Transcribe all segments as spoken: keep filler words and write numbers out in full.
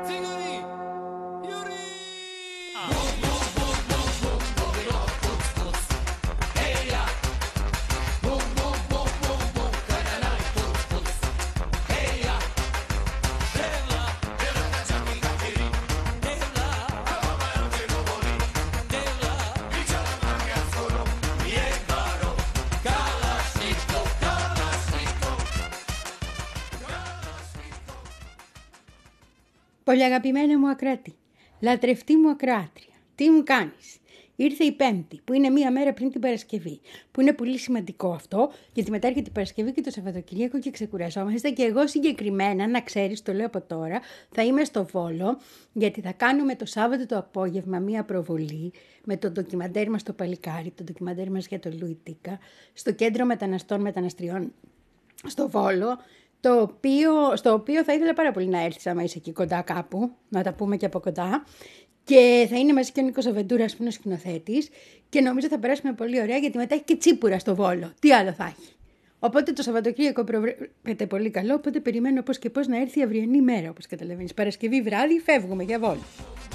Πολύ αγαπημένη μου ακράτη, λατρευτή μου ακροάτρια, τι μου κάνεις? Ήρθε η Πέμπτη, που είναι μία μέρα πριν την Παρασκευή, που είναι πολύ σημαντικό αυτό, γιατί μετά έρχεται η Παρασκευή και το Σαββατοκύριακο και ξεκουραζόμαστε. Και εγώ συγκεκριμένα, να ξέρεις, το λέω από τώρα, θα είμαι στο Βόλο, γιατί θα κάνουμε το Σάββατο το απόγευμα μία προβολή με το ντοκιμαντέρ μας το Παλικάρι, το ντοκιμαντέρ μας για το Λουί Τίκα, στο Κέντρο Μεταναστών Μεταναστριών στο Βόλο. Το οποίο, στο οποίο θα ήθελα πάρα πολύ να έρθεις άμα είσαι εκεί κοντά κάπου, να τα πούμε και από κοντά. Και θα είναι μαζί και ο Νίκος Αβεντούρας που είναι ο σκηνοθέτης και νομίζω θα περάσουμε πολύ ωραία γιατί μετά έχει και τσίπουρα στο Βόλο. Τι άλλο θα έχει? Οπότε το Σαββατοκύριακο προβλέπεται πολύ καλό, οπότε περιμένω πώς και πώς να έρθει η αυριανή μέρα, όπως καταλαβαίνεις. Παρασκευή βράδυ φεύγουμε για Βόλο.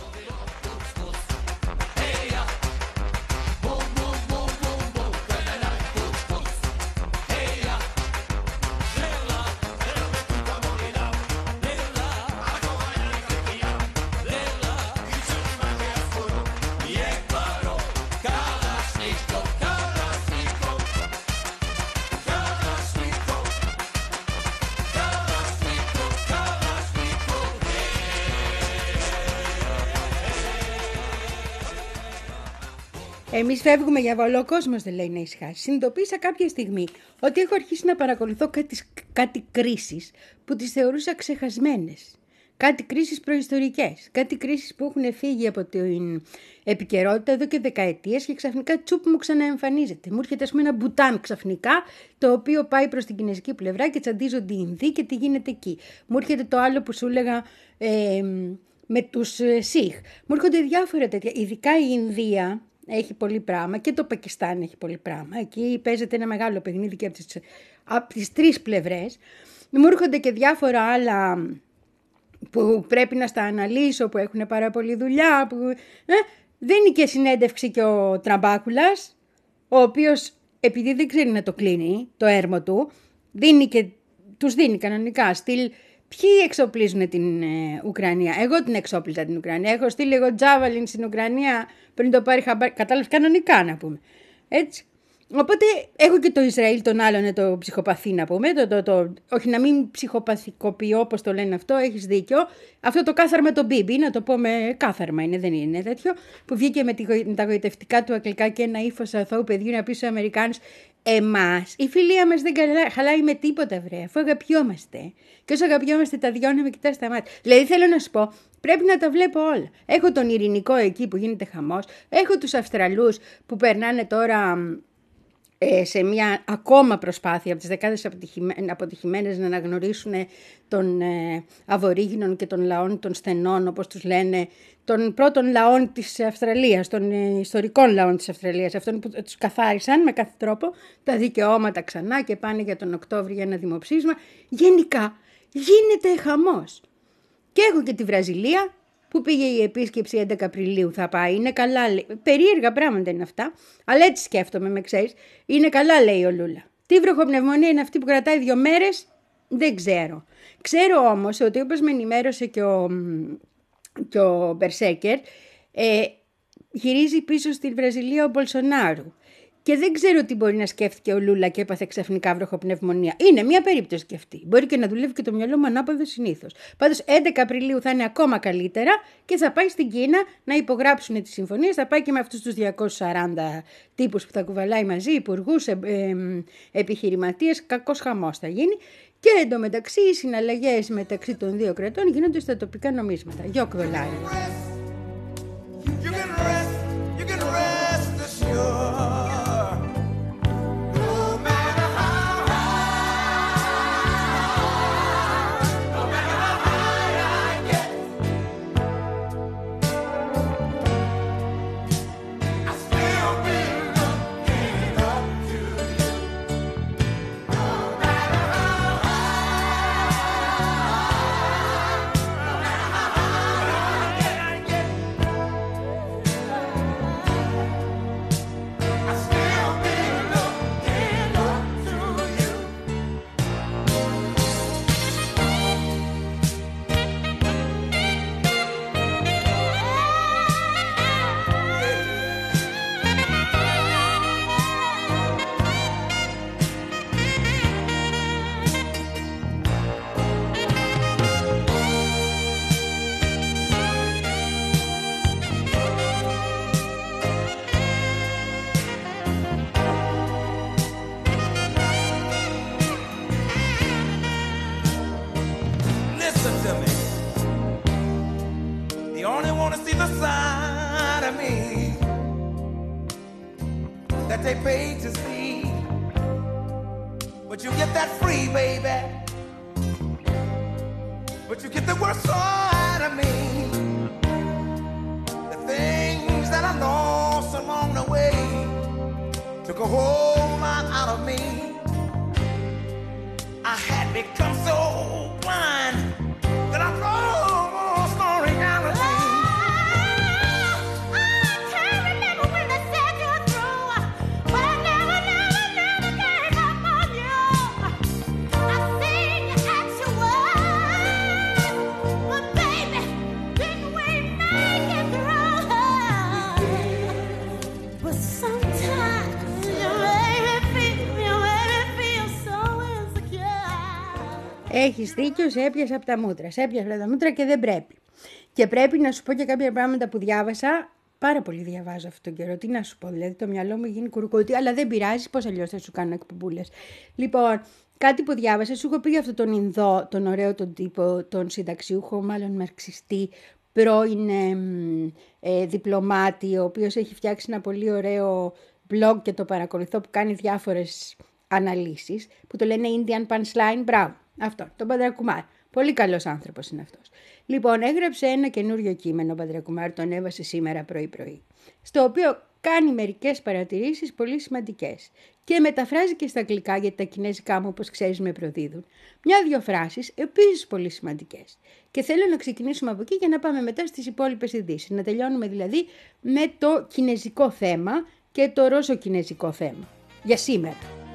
Εμείς φεύγουμε για Βόλο, ο κόσμος δεν λέει να ησυχάσει. Συνειδητοποίησα κάποια στιγμή ότι έχω αρχίσει να παρακολουθώ κάτι, κάτι κρίσεις που τις θεωρούσα ξεχασμένες. Κάτι κρίσεις προϊστορικές, κάτι κρίσεις που έχουν φύγει από την επικαιρότητα εδώ και δεκαετίες και ξαφνικά τσουπ μου ξαναεμφανίζεται. Μου έρχεται ας πούμε ένα Μπουτάν ξαφνικά, το οποίο πάει προς την κινέζικη πλευρά και τσαντίζονται οι Ινδοί και τι γίνεται εκεί. Μου έρχεται το άλλο που σου έλεγα ε, με τους ε, Σιχ. Μου έρχονται διάφορα τέτοια, ειδικά η Ινδία. Έχει πολύ πράγμα και το Πακιστάν έχει πολύ πράγμα. Εκεί παίζεται ένα μεγάλο παιχνίδι και από τις, από τις τρεις πλευρές. Μου έρχονται και διάφορα άλλα που πρέπει να στα αναλύσω, που έχουν πάρα πολλή δουλειά. Που, ε, δίνει και συνέντευξη και ο Τραμπάκουλας, ο οποίος επειδή δεν ξέρει να το κλείνει το έρμο του, δίνει και, τους δίνει κανονικά στυλ. Ποιοι εξοπλίζουν την ε, Ουκρανία? Εγώ την εξόπλιζα την Ουκρανία. Έχω στείλει εγώ τζάβαλιν στην Ουκρανία πριν το πάρει χαμπάρι. Κατάλαβες, κανονικά να πούμε. Έτσι. Οπότε έχω και το Ισραήλ τον άλλον, το ψυχοπαθή να πούμε. Το, το, το, όχι να μην ψυχοπαθικοποιώ όπως το λένε αυτό, έχεις δίκιο. Αυτό το κάθαρμα το Μπίμπι, να το πω με κάθαρμα είναι, δεν είναι τέτοιο. Που βγήκε με, τη, με τα γοητευτικά του αγγλικά και ένα ύφος αθώου παιδιού να πει στους Αμερικάνους. Εμάς, η φιλία μας δεν χαλάει με τίποτα, βρε, αφού αγαπιόμαστε. Και όσο αγαπιόμαστε, τα δυο να με κοιτάς στα μάτια. Δηλαδή, θέλω να σου πω, πρέπει να τα βλέπω όλα. Έχω τον ειρηνικό εκεί που γίνεται χαμός. Έχω τους Αυστραλούς που περνάνε τώρα ε, σε μια ακόμα προσπάθεια από τις δεκάδες αποτυχημένες να αναγνωρίσουν των ε, Αβορίγινων και των λαών των στενών, όπως τους λένε, των πρώτων λαών της Αυστραλίας, των ε, ιστορικών λαών της Αυστραλίας, αυτών που τους καθάρισαν με κάθε τρόπο τα δικαιώματα ξανά και πάνε για τον Οκτώβριο για ένα δημοψήφισμα. Γενικά γίνεται χαμός. Και έχω και τη Βραζιλία που πήγε η επίσκεψη έντεκα Απριλίου θα πάει. Είναι καλά, περίεργα πράγματα είναι αυτά, αλλά έτσι σκέφτομαι, με ξέρεις. Είναι καλά, λέει ο Λούλα. Τι βροχοπνευμονία είναι αυτή που κρατάει δύο μέρες? Δεν ξέρω. Ξέρω όμως ότι όπως με ενημέρωσε και ο, και ο Μπερσέκερ, ε, γυρίζει πίσω στη Βραζιλία ο Μπολσονάρου. Και δεν ξέρω τι μπορεί να σκέφτηκε ο Λούλα και έπαθε ξαφνικά βροχοπνευμονία. Είναι μια περίπτωση και αυτή. Μπορεί και να δουλεύει και το μυαλό μου ανάποδο συνήθως. Πάντως έντεκα Απριλίου θα είναι ακόμα καλύτερα και θα πάει στην Κίνα να υπογράψουν τις συμφωνίες. Θα πάει και με αυτούς τους διακόσιους σαράντα τύπους που θα κουβαλάει μαζί, υπουργούς, ε, ε, επιχειρηματίες. Κακός χαμός θα γίνει. Και εντωμεταξύ οι συναλλαγές μεταξύ των δύο κρατών γίνονται στα τοπικά νομίσματα. Γιοκ δολάριο. the side of me that they paid to see. But you get that free, baby. But you get the worst side of me. The things that I lost along the way took a whole lot out of me. I had become so blind that I lost my reality. Oh, I can't remember when they said you're through, but I never, never, never gave up on you. I seen you at your worst, but baby, didn't we make it through? But sometimes you make me feel, you make me feel so insecure. Έχεις δίκιο, σε έπιασα από τα μούτρα. Σε έπιασα από τα μούτρα και δεν πρέπει. Και πρέπει να σου πω και κάποια πράγματα που διάβασα. Πάρα πολύ διαβάζω αυτόν τον καιρό. Τι να σου πω, δηλαδή το μυαλό μου γίνει κουρκούτι, αλλά δεν πειράζει, πώς αλλιώς θα σου κάνω εκπομπούλες. Λοιπόν, κάτι που διάβασα, σου έχω πει για αυτόν τον Ινδό, τον ωραίο τον τύπο, τον συνταξιούχο, μάλλον μαρξιστή, πρώην ε, ε, διπλωμάτη, ο οποίος έχει φτιάξει ένα πολύ ωραίο blog και το παρακολουθώ που κάνει διάφορες αναλύσεις, που το λένε Indian Punchline. Μπράβο, αυτό, τον Παντρακουμάρ. Πολύ καλός άνθρωπος είναι αυτός. Λοιπόν, έγραψε ένα καινούριο κείμενο, ο Παντρακουμάρ, τον έβασε σήμερα πρωί-πρωί, στο οποίο κάνει μερικές παρατηρήσεις πολύ σημαντικές και μεταφράζει και στα αγγλικά, γιατί τα κινέζικά μου, όπως ξέρεις, με προδίδουν. Μια-δυο φράσεις επίσης πολύ σημαντικές. Και θέλω να ξεκινήσουμε από εκεί για να πάμε μετά στις υπόλοιπες ειδήσεις. Να τελειώνουμε δηλαδή με το κινέζικο θέμα και το ρώσο-κινέζικο θέμα. Για σήμερα.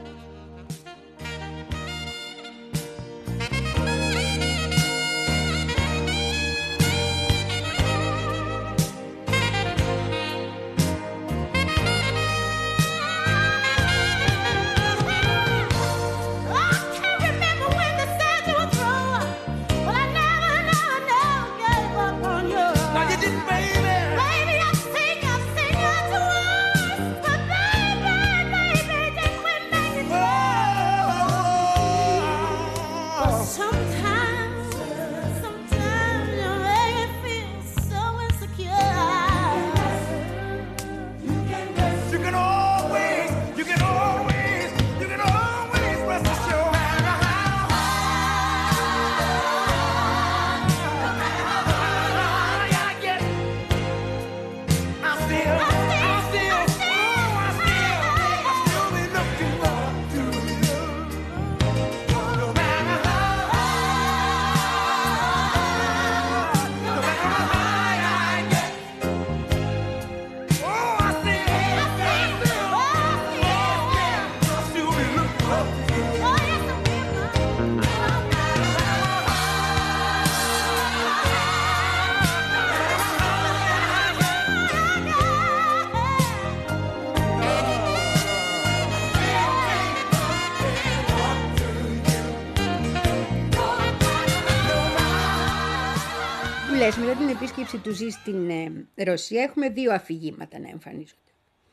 Μετά την επίσκεψη του Ζη στην ε, Ρωσία έχουμε δύο αφηγήματα να εμφανίζονται.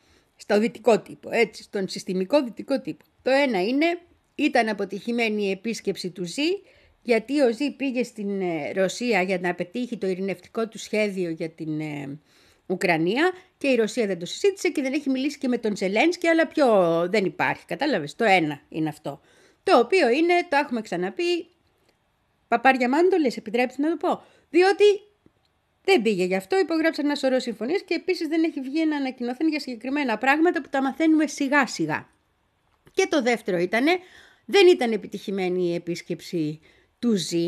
Στο δυτικό τύπο, έτσι, στον συστημικό δυτικό τύπο. Το ένα είναι, ήταν αποτυχημένη η επίσκεψη του Ζη, γιατί ο Ζη πήγε στην ε, Ρωσία για να πετύχει το ειρηνευτικό του σχέδιο για την ε, Ουκρανία και η Ρωσία δεν το συζήτησε και δεν έχει μιλήσει και με τον Ζελένσκι, αλλά πιο δεν υπάρχει, κατάλαβες. Το ένα είναι αυτό. Το οποίο είναι, το έχουμε ξαναπεί, παπάρια μάντολες, επιτρέψτε να το πω, διότι δεν πήγε γι' αυτό, υπογράψαν ένα σωρό συμφωνίες και επίσης δεν έχει βγει να ανακοινωθούν για συγκεκριμένα πράγματα που τα μαθαίνουμε σιγά σιγά. Και το δεύτερο ήτανε, δεν ήταν επιτυχημένη η επίσκεψη του Ζη,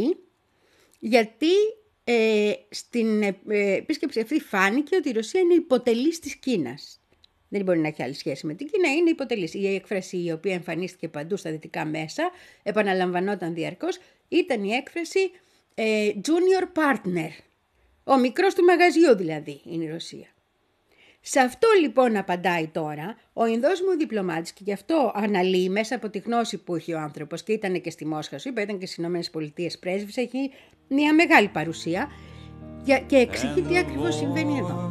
γιατί ε, στην ε, επίσκεψη αυτή φάνηκε ότι η Ρωσία είναι υποτελής της Κίνας. Δεν μπορεί να έχει άλλη σχέση με την Κίνα, είναι υποτελής. Η έκφραση η οποία εμφανίστηκε παντού στα δυτικά μέσα, επαναλαμβανόταν διαρκώς, ήταν η έκφραση ε, junior partner. Ο μικρός του μαγαζιού δηλαδή είναι η Ρωσία. Σε αυτό λοιπόν απαντάει τώρα ο Ινδός μου διπλωμάτης και γι' αυτό αναλύει μέσα από τη γνώση που έχει ο άνθρωπος και ήταν και στη Μόσχα, σου είπα, ήταν και στις ΗΠΑ πρέσβης, έχει μια μεγάλη παρουσία και εξηγεί τι ακριβώς συμβαίνει εδώ.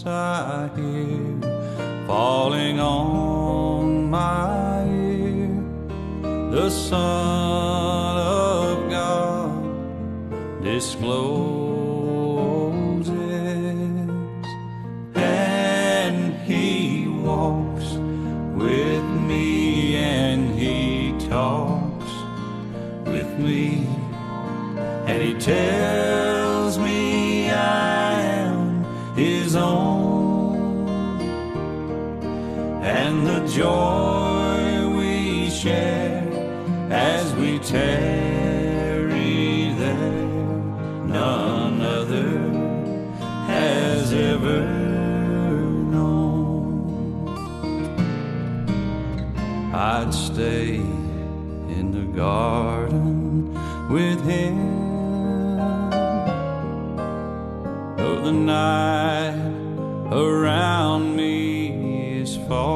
Falling on my ear, the Son of God discloses with me, and he talks with me, and he tells me I am his own, and the joy we share as we tarry there, none other has ever known. I'd stay in the garden with him, though the night around me is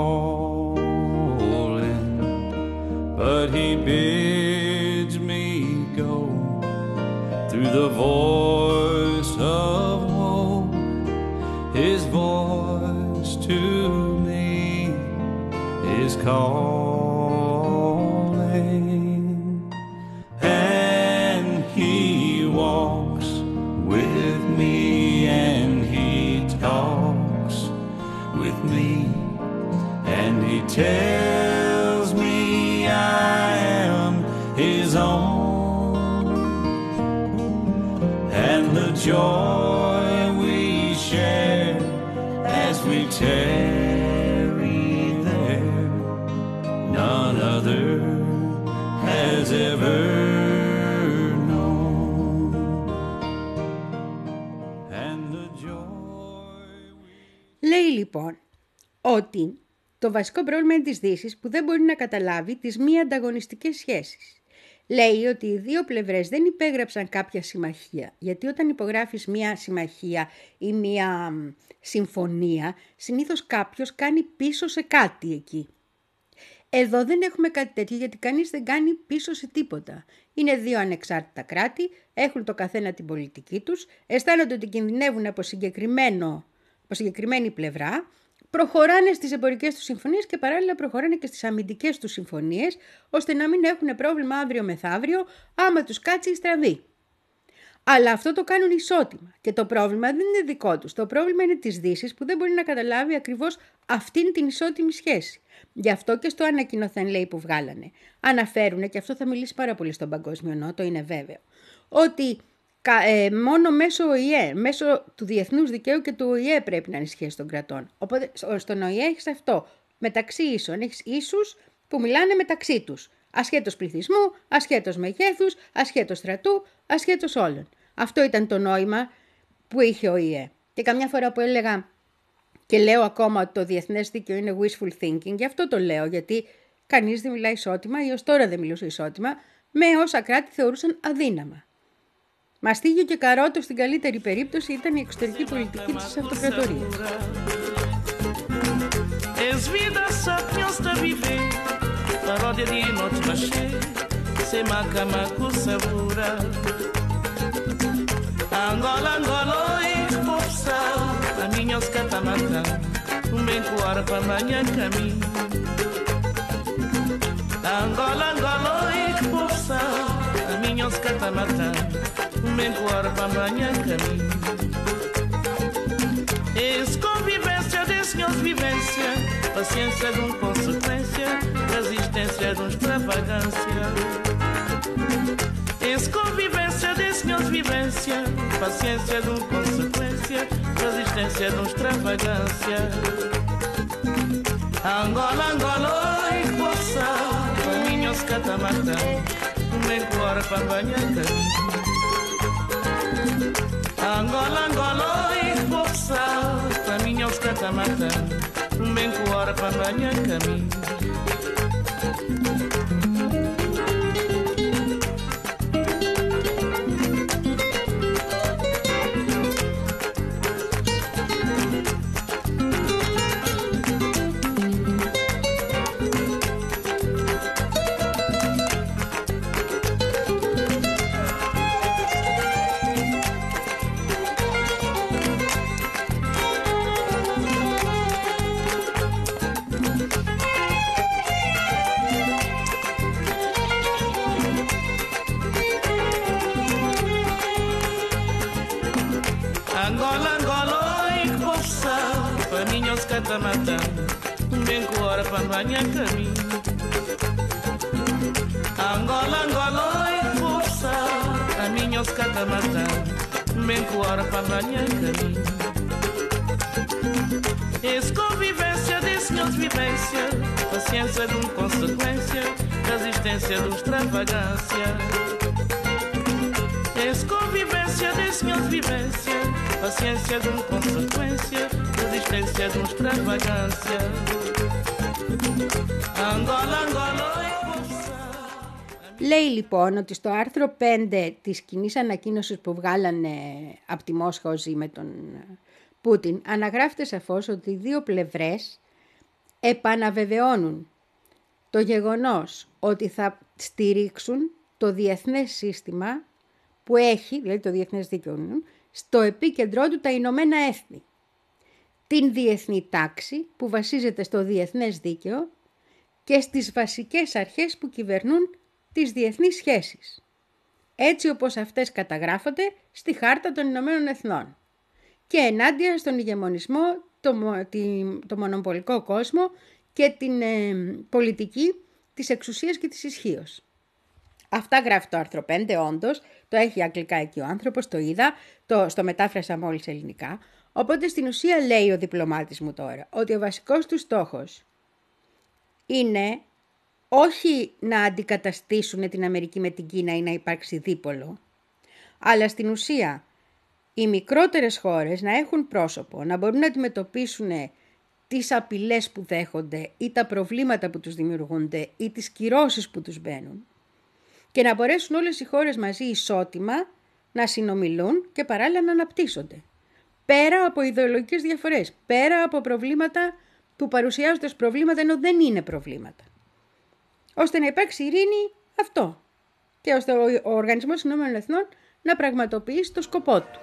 falling, but he bids me go through the voice of woe. His voice to me is calling, and he walks with me, and he talks with me, and he tells me I am his own, and the joy we share as we tarry there, none other has ever known. And the joy we... Λέει λοιπόν ότι το βασικό πρόβλημα είναι της Δύσης που δεν μπορεί να καταλάβει τις μη ανταγωνιστικές σχέσεις. Λέει ότι οι δύο πλευρές δεν υπέγραψαν κάποια συμμαχία, γιατί όταν υπογράφεις μία συμμαχία ή μία συμφωνία, συνήθως κάποιος κάνει πίσω σε κάτι εκεί. Εδώ δεν έχουμε κάτι τέτοιο, γιατί κανείς δεν κάνει πίσω σε τίποτα. Είναι δύο ανεξάρτητα κράτη, έχουν το καθένα την πολιτική τους, αισθάνονται ότι κινδυνεύουν από, συγκεκριμένο, από συγκεκριμένη πλευρά, προχωράνε στις εμπορικές τους συμφωνίες και παράλληλα προχωράνε και στις αμυντικές τους συμφωνίες, ώστε να μην έχουν πρόβλημα αύριο μεθαύριο άμα τους κάτσει η στραβή. Αλλά αυτό το κάνουν ισότιμα και το πρόβλημα δεν είναι δικό τους. Το πρόβλημα είναι της Δύσης που δεν μπορεί να καταλάβει ακριβώς αυτήν την ισότιμη σχέση. Γι' αυτό και στο ανακοινωθέν, λέει, που βγάλανε, αναφέρουν, και αυτό θα μιλήσει πάρα πολύ στον Παγκόσμιο Νότο, είναι βέβαιο, ότι ε, μόνο μέσω Ο Η Ε, μέσω του διεθνούς δικαίου και του Ο Η Ε πρέπει να είναι σχέση των κρατών. Οπότε στον Ο Η Ε έχεις αυτό, μεταξύ ίσων, έχεις ίσους που μιλάνε μεταξύ τους. Ασχέτως πληθυσμού, ασχέτως μεγέθους, ασχέτως στρατού, ασχέτως όλων. Αυτό ήταν το νόημα που είχε ο Ο Η Ε. Και καμιά φορά που έλεγα και λέω ακόμα ότι το διεθνές δίκαιο είναι wishful thinking, γι' αυτό το λέω, γιατί κανείς δεν μιλάει ισότιμα ή ως τώρα δεν μιλούσε ισότιμα με όσα κράτη θεωρούσαν αδύναμα. Μαστίγιο και καρότο στην καλύτερη περίπτωση ήταν η εξωτερική πολιτική της αυτοκρατορίας. Paródia de noite machê, se maca macu sabura. Angola, Angola, oi, popsa, a minha os catamata, um bem coara para manhã caminho. Angola, Angola, oi, popsa, a minha os catamata, um bem coara para manhã caminho. Esse convivência desse senhor vivência, paciência de um consequência, resistência de um extravagância. Esse convivência desse senhor vivência, paciência de um consequência, resistência de um extravagância. Angola, Angola, oi, poça, caminhos catamata, nem cora para banhar caminho. Angola, Angola, oi, poça, caminhos catamata, nem cora para banhar caminho. Angola, Angola, oi, poça, paninhos catamata, bem que hora para banhar caminho. Angola, Angola, oi, força, a minha os cata matando, bem que hora para banhar caminho. Esse convivência desse senhores vivência, paciência de uma consequência, resistência de extravagância. Esse convivência desse senhores vivência, paciência de uma consequência, resistência de uma extravagância. Angola, Angola, oi, força. Λέει λοιπόν ότι στο άρθρο πέντε της κοινής ανακοίνωσης που βγάλανε από τη Μόσχαοζη με τον Πούτιν αναγράφεται σαφώς ότι οι δύο πλευρές επαναβεβαιώνουν το γεγονός ότι θα στηρίξουν το διεθνές σύστημα που έχει, δηλαδή το διεθνές δίκαιο, στο επίκεντρό του τα Ηνωμένα Έθνη. Την διεθνή τάξη που βασίζεται στο διεθνές δίκαιο και στις βασικές αρχές που κυβερνούν τις διεθνείς σχέσεις, έτσι όπως αυτές καταγράφονται στη Χάρτα των Ηνωμένων Εθνών και ενάντια στον ηγεμονισμό, το, τη, το μονοπολικό κόσμο και την ε, πολιτική της εξουσίας και της ισχύως. Αυτά γράφει το άρθρο πέντε, όντως, το έχει αγγλικά εκεί ο άνθρωπος, το είδα, το, στο μετάφρασα μόλις ελληνικά, οπότε στην ουσία λέει ο διπλωμάτης μου τώρα ότι ο βασικός του στόχος είναι όχι να αντικαταστήσουν την Αμερική με την Κίνα ή να υπάρξει δίπολο, αλλά στην ουσία οι μικρότερες χώρες να έχουν πρόσωπο, να μπορούν να αντιμετωπίσουν τις απειλές που δέχονται ή τα προβλήματα που τους δημιουργούνται ή τις κυρώσεις που τους μπαίνουν και να μπορέσουν όλες οι χώρες μαζί ισότιμα να συνομιλούν και παράλληλα να αναπτύσσονται. Πέρα από ιδεολογικές διαφορές, πέρα από προβλήματα που παρουσιάζονται ως προβλήματα ενώ δεν είναι προβλήματα. Ώστε να υπάρξει ειρήνη αυτό και ώστε ο Οργανισμός Ηνωμένων Εθνών να πραγματοποιήσει το σκοπό του.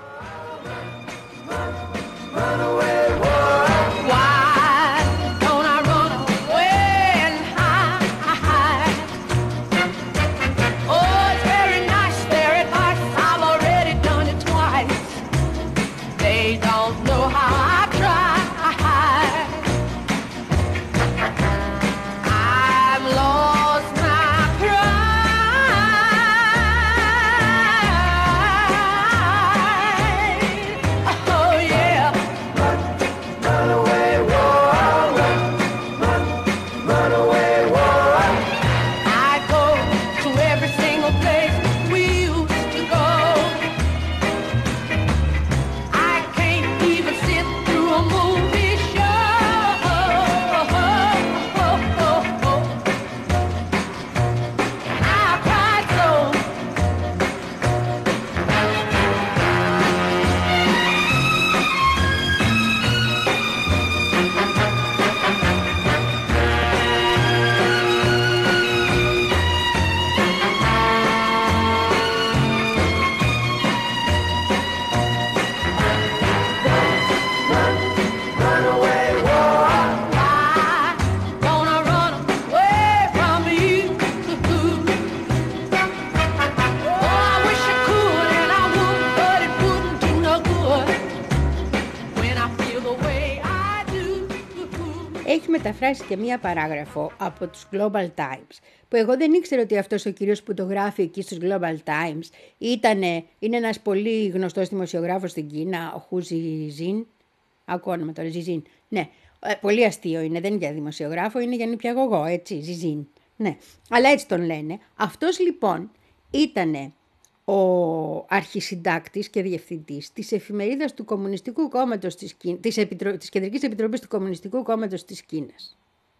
Μεταφράσει και μία παράγραφο από τους Global Times, που εγώ δεν ήξερα ότι αυτός ο κύριος που το γράφει εκεί στους Global Times ήτανε, είναι ένας πολύ γνωστός δημοσιογράφος στην Κίνα, ο Χου Ζιζίν, ακούω όνομα τώρα, Ζιζίν, ναι, ε, πολύ αστείο είναι, δεν είναι για δημοσιογράφο, είναι για νηπιαγωγό, έτσι, Ζιζίν, ναι, αλλά έτσι τον λένε. Αυτός λοιπόν ήτανε ο αρχισυντάκτης και διευθυντής της εφημερίδας του Κομμουνιστικού Κόμματος της, Κίνα, της, Επιτρο... της Κεντρικής Επιτροπής του Κομμουνιστικού Κόμματος της Κίνας.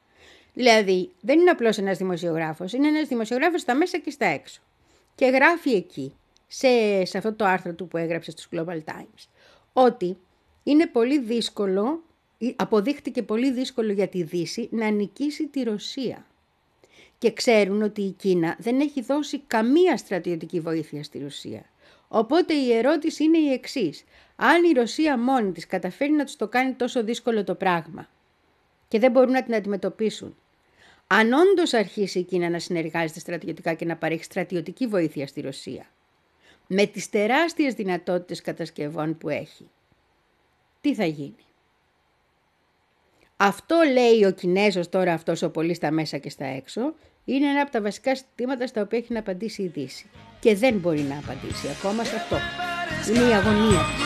Δηλαδή δεν είναι απλώς ένας δημοσιογράφος, είναι ένας δημοσιογράφος στα μέσα και στα έξω. Και γράφει εκεί, σε, σε αυτό το άρθρο του που έγραψε στους Global Times, ότι είναι πολύ δύσκολο, αποδείχτηκε πολύ δύσκολο για τη Δύση να νικήσει τη Ρωσία. Και ξέρουν ότι η Κίνα δεν έχει δώσει καμία στρατιωτική βοήθεια στη Ρωσία. Οπότε η ερώτηση είναι η εξής. Αν η Ρωσία μόνη της καταφέρει να τους το κάνει τόσο δύσκολο το πράγμα και δεν μπορούν να την αντιμετωπίσουν, αν όντως αρχίσει η Κίνα να συνεργάζεται στρατιωτικά και να παρέχει στρατιωτική βοήθεια στη Ρωσία, με τις τεράστιες δυνατότητες κατασκευών που έχει, τι θα γίνει? Αυτό λέει ο Κινέζος τώρα, αυτός ο πολύ στα μέσα και στα έξω, είναι ένα από τα βασικά ζητήματα στα οποία έχει να απαντήσει η Δύση. Και δεν μπορεί να απαντήσει ακόμα σε αυτό. Είναι η αγωνία της.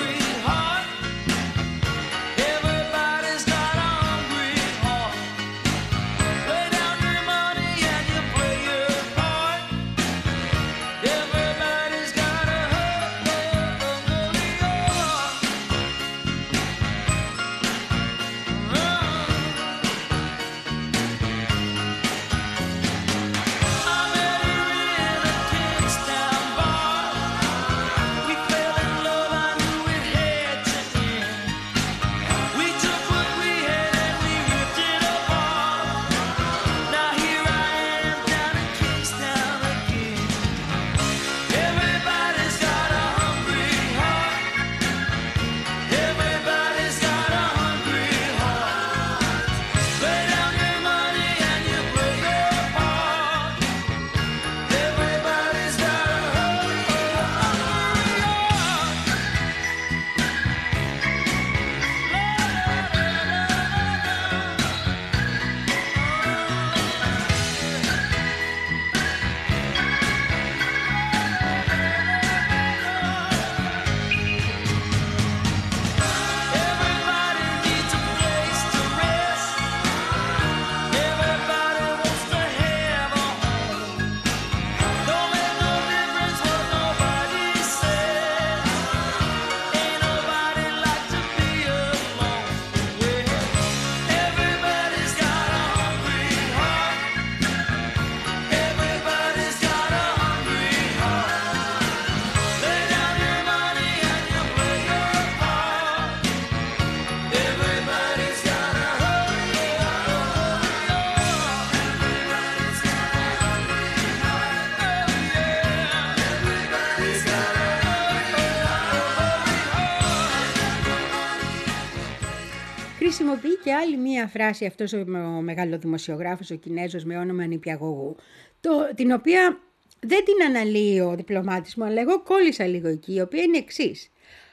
Χρησιμοποιεί και άλλη μία φράση αυτός ο μεγάλο δημοσιογράφος, ο Κινέζος με όνομα Νηπιαγωγού, το, την οποία δεν την αναλύει ο διπλωμάτης μου, αλλά εγώ κόλλησα λίγο εκεί, η οποία είναι εξής.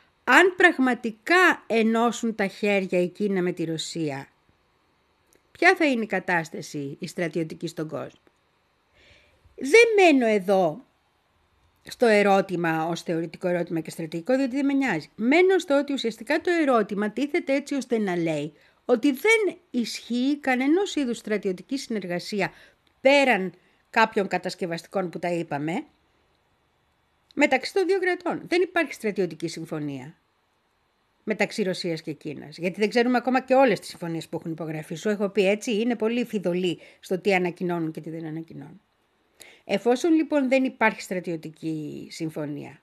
Αν πραγματικά ενώσουν τα χέρια η Κίνα με τη Ρωσία, ποια θα είναι η κατάσταση η στρατιωτική στον κόσμο? Δεν μένω εδώ στο ερώτημα ως θεωρητικό ερώτημα και στρατηγικό, διότι δεν με νοιάζει. Μένω στο ότι ουσιαστικά το ερώτημα τίθεται έτσι ώστε να λέει ότι δεν ισχύει κανενός είδους στρατιωτική συνεργασία πέραν κάποιων κατασκευαστικών που τα είπαμε μεταξύ των δύο κρατών. Δεν υπάρχει στρατιωτική συμφωνία μεταξύ Ρωσίας και Κίνας, γιατί δεν ξέρουμε ακόμα και όλες τις συμφωνίες που έχουν υπογραφεί. Σου έχω πει έτσι, είναι πολύ φιδωλοί στο τι ανακοινώνουν και τι δεν ανακοινώνουν. Εφόσον λοιπόν δεν υπάρχει στρατιωτική συμφωνία,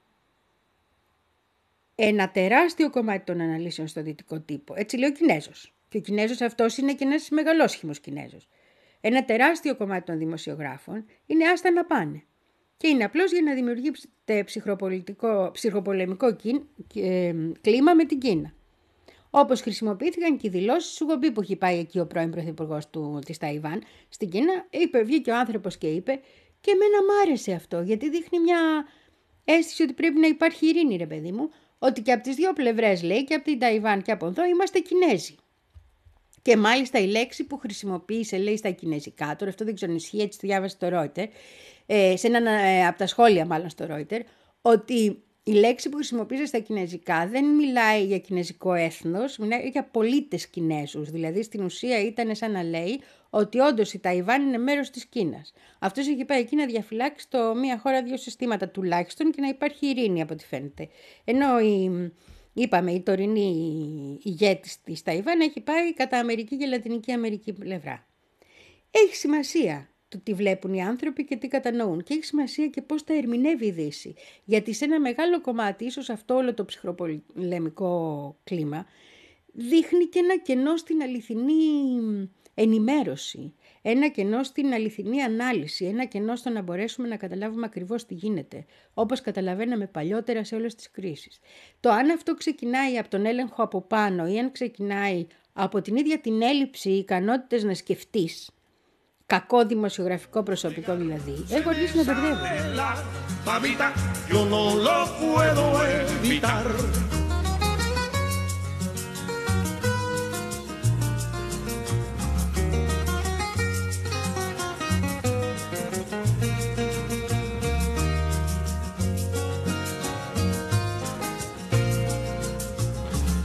ένα τεράστιο κομμάτι των αναλύσεων στο δυτικό τύπο, έτσι λέει ο Κινέζος, και ο Κινέζος αυτός είναι και ένας μεγαλόσχημος Κινέζος, ένα τεράστιο κομμάτι των δημοσιογράφων είναι άστα να πάνε. Και είναι απλώς για να δημιουργήσετε ψυχοπολεμικό κλίμα με την Κίνα. Όπως χρησιμοποιήθηκαν και οι δηλώσεις σου γομπή που έχει πάει εκεί ο πρώην πρωθυπουργός του, της Ταϊβάν στην Κίνα, είπε, βγήκε ο άνθρωπος και είπε, και εμένα μ' άρεσε αυτό, γιατί δείχνει μια αίσθηση ότι πρέπει να υπάρχει ειρήνη, ρε παιδί μου, ότι και από τις δύο πλευρές, λέει, και από την Ταϊβάν και από εδώ, είμαστε Κινέζοι. Και μάλιστα η λέξη που χρησιμοποίησε, λέει, στα κινέζικα, τώρα αυτό δεν ξέρω αν ισχύει, έτσι το διάβασε το Reuters, ε, σε έναν ε, από τα σχόλια μάλλον στο Reuters, ότι η λέξη που χρησιμοποίησε στα κινέζικα δεν μιλάει για κινέζικο έθνος, μιλάει για πολίτες Κινέζους. Δηλαδή στην ουσία ήταν σαν να λέει ότι όντως η Ταϊβάν είναι μέρος της Κίνας. Αυτός έχει πάει εκεί να διαφυλάξει το μία χώρα δύο συστήματα τουλάχιστον και να υπάρχει ειρήνη από ό,τι φαίνεται. Ενώ η, είπαμε η τωρινή ηγέτης της Ταϊβάν έχει πάει κατά Αμερική και Λατινική Αμερική πλευρά. Έχει σημασία το τι βλέπουν οι άνθρωποι και τι κατανοούν. Και έχει σημασία και πώς τα ερμηνεύει η Δύση. Γιατί σε ένα μεγάλο κομμάτι, ίσως αυτό όλο το ψυχροπολεμικό κλίμα, δείχνει και ένα κενό στην αληθινή ενημέρωση. Ένα κενό στην αληθινή ανάλυση. Ένα κενό στο να μπορέσουμε να καταλάβουμε ακριβώς τι γίνεται. Όπως καταλαβαίναμε παλιότερα σε όλες τις κρίσεις. Το αν αυτό ξεκινάει από τον έλεγχο από πάνω ή αν ξεκινάει από την ίδια την έλλειψη ικανότητες να σκεφτείς, κακό δημοσιογραφικό προσωπικό δηλαδή, έχω αρχίσει να μπερδεύω.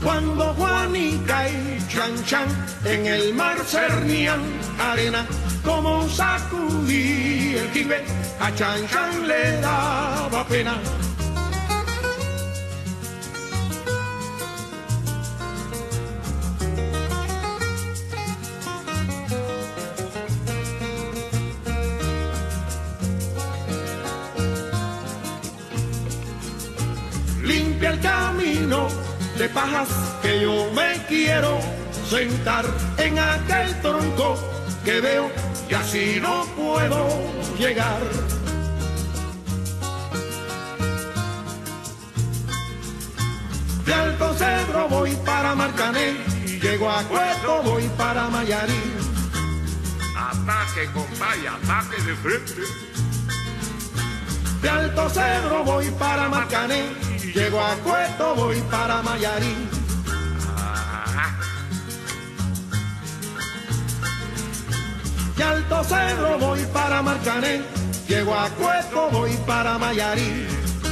Cuando Juanica y Chan Chan en el mar cernían arena, como sacudí el jibe, a Chan Chan le daba pena. Limpia el camino de pajas que yo me quiero sentar en aquel tronco que veo y así no puedo llegar. De Alto Cedro voy para Marcané y llego a Cueto voy para Mayarí. Ataque, compadre, ataque de frente. De Alto Cedro voy para Marcané, llego a Cueto voy para Mayarí. De Alto Cedro voy para Marcané, llego a Cueto voy para Mayarí.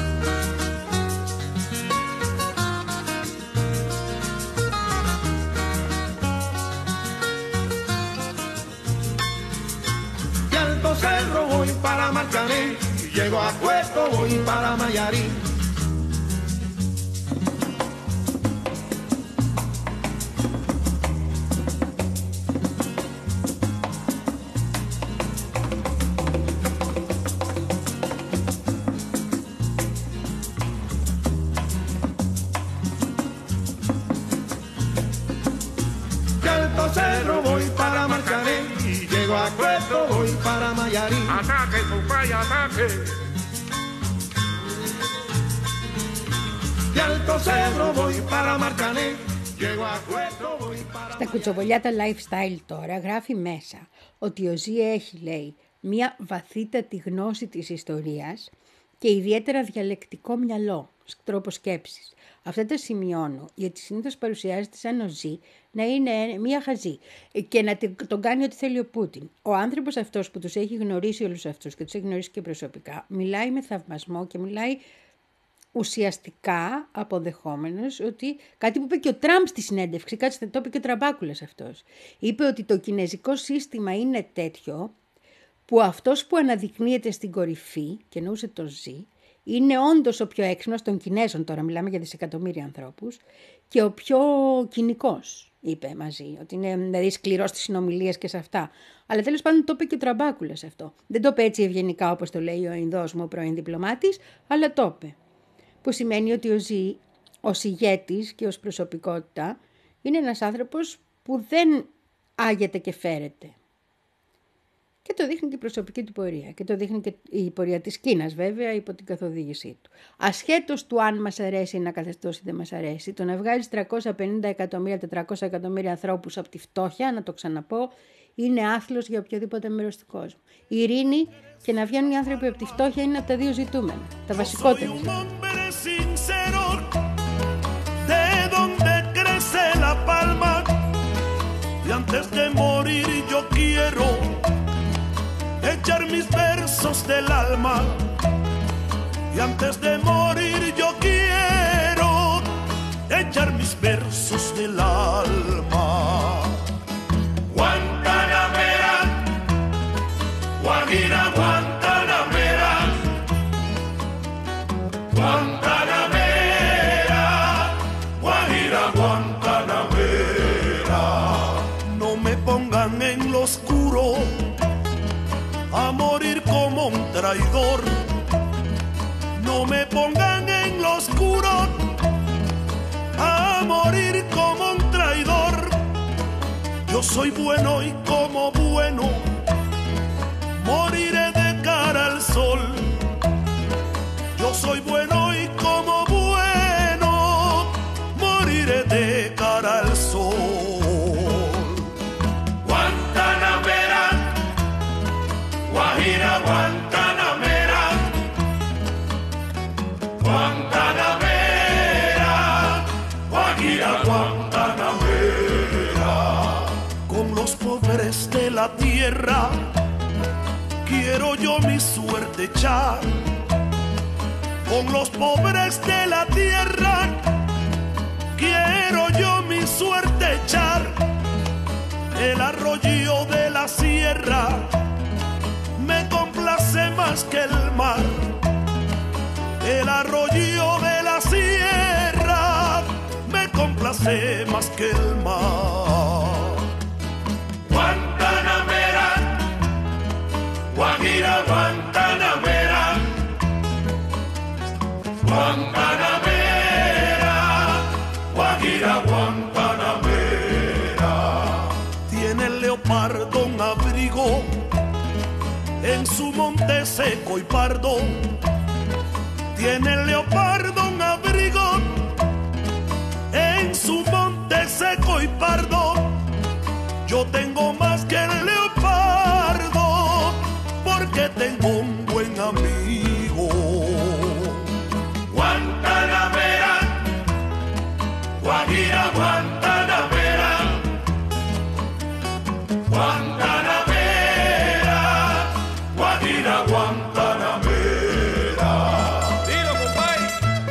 De Alto Cedro voy para Marcané, llego a Cueto voy para Mayarí. De Alto Cedro voy para Marcané y llego a Cueto voy para Mayarí. Ataque, compadre, ataque. De Alto Cedro voy para Marcané, llego a Cueto voy para Στα κουτσομπολιά τα lifestyle τώρα γράφει μέσα ότι ο Ζή έχει, λέει, μια βαθύτατη γνώση της ιστορίας και ιδιαίτερα διαλεκτικό μυαλό, τρόπο σκέψης. Αυτά τα σημειώνω, γιατί συνήθως παρουσιάζεται σαν ο Ζή να είναι μία χαζή και να τον κάνει ό,τι θέλει ο Πούτιν. Ο άνθρωπος αυτός που τους έχει γνωρίσει όλους αυτούς και τους έχει γνωρίσει και προσωπικά, μιλάει με θαυμασμό και μιλάει ουσιαστικά αποδεχόμενος ότι κάτι που είπε και ο Τραμπ στη συνέντευξη, κάτι το είπε και ο Τραμπάκουλας αυτός. Είπε ότι το κινέζικο σύστημα είναι τέτοιο που αυτός που αναδεικνύεται στην κορυφή, και εννοούσε το Ζή, είναι όντως ο πιο έξυπνος των Κινέζων, τώρα μιλάμε για δισεκατομμύρια ανθρώπους, και ο πιο κοινικός, είπε μαζί, ότι είναι δηλαδή σκληρός στις συνομιλίες και σε αυτά. Αλλά τέλος πάντων το είπε και ο Τραμπάκουλας αυτό. Δεν το είπε έτσι ευγενικά όπως το λέει ο Ινδός μου, ο πρώην διπλωμάτης, αλλά το είπε. Που σημαίνει ότι ο Ζή, ως ηγέτης και ως προσωπικότητα, είναι ένας άνθρωπος που δεν άγεται και φέρεται. Και το δείχνει και η προσωπική του πορεία. Και το δείχνει και η πορεία της Κίνας, βέβαια, υπό την καθοδήγησή του. Ασχέτως του αν μας αρέσει ένα καθεστώς ή δεν μας αρέσει, το να βγάλεις τριακόσια πενήντα εκατομμύρια, τετρακόσια εκατομμύρια ανθρώπους από τη φτώχεια, να το ξαναπώ, είναι άθλος για οποιοδήποτε μέρος του κόσμου. Η ειρήνη και να βγαίνουν οι άνθρωποι από τη φτώχεια είναι από τα δύο ζητούμενα. Τα βασικότερα. Echar mis versos del alma y antes de morir yo quiero echar mis versos del alma. Guantanamera, Guajira, Guantanamera, Guantanamera, Guajira, Guantanamera. No me pongan en lo oscuro a morir como un traidor. No me pongan en lo oscuro a morir como un traidor. Yo soy bueno y como bueno moriré de cara al sol. Yo soy bueno y como bueno moriré de cara al sol. Guantanamera, Guajira, Guantanamera, Guantanamera, Guajira, Guantanamera. Con los pobres de la tierra quiero yo mi suerte echar. Con los pobres de la tierra quiero arroyo de la sierra me complace más que el mar. El arroyo de la sierra me complace más que el mar. Guantanamera, Guajira, Guantanamera, Guantanamera, Guajira, Guantanamera. Tiene el leopardo un abrigo en su monte seco y pardo. Tiene el leopardo un abrigo en su monte seco y pardo. Yo tengo más que el leopardo porque tengo un buen amigo. Guantanamera, Guajira, Guantanamera, Guantanamera, Guajira, Guantanamera. Dilo, compadre.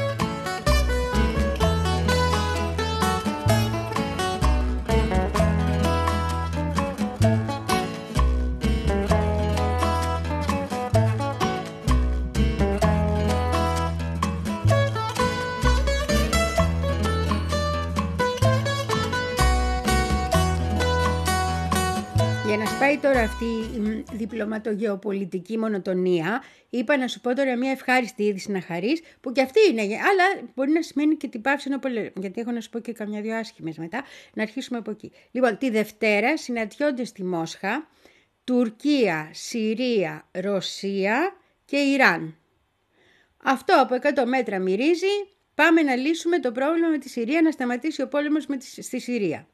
Για να σπάει τώρα αυτή η διπλωματογεωπολιτική μονοτονία, είπα να σου πω τώρα μια ευχάριστη είδηση να χαρείς, που και αυτή είναι, αλλά μπορεί να σημαίνει και την πάυση ενός πολέμου, γιατί έχω να σου πω και καμιά δυο άσχημες μετά, να αρχίσουμε από εκεί. Λοιπόν, τη Δευτέρα συναντιόνται στη Μόσχα Τουρκία, Συρία, Ρωσία και Ιράν. Αυτό από εκατό μέτρα μυρίζει, πάμε να λύσουμε το πρόβλημα με τη Συρία, να σταματήσει ο πόλεμος με τη, στη Συρία.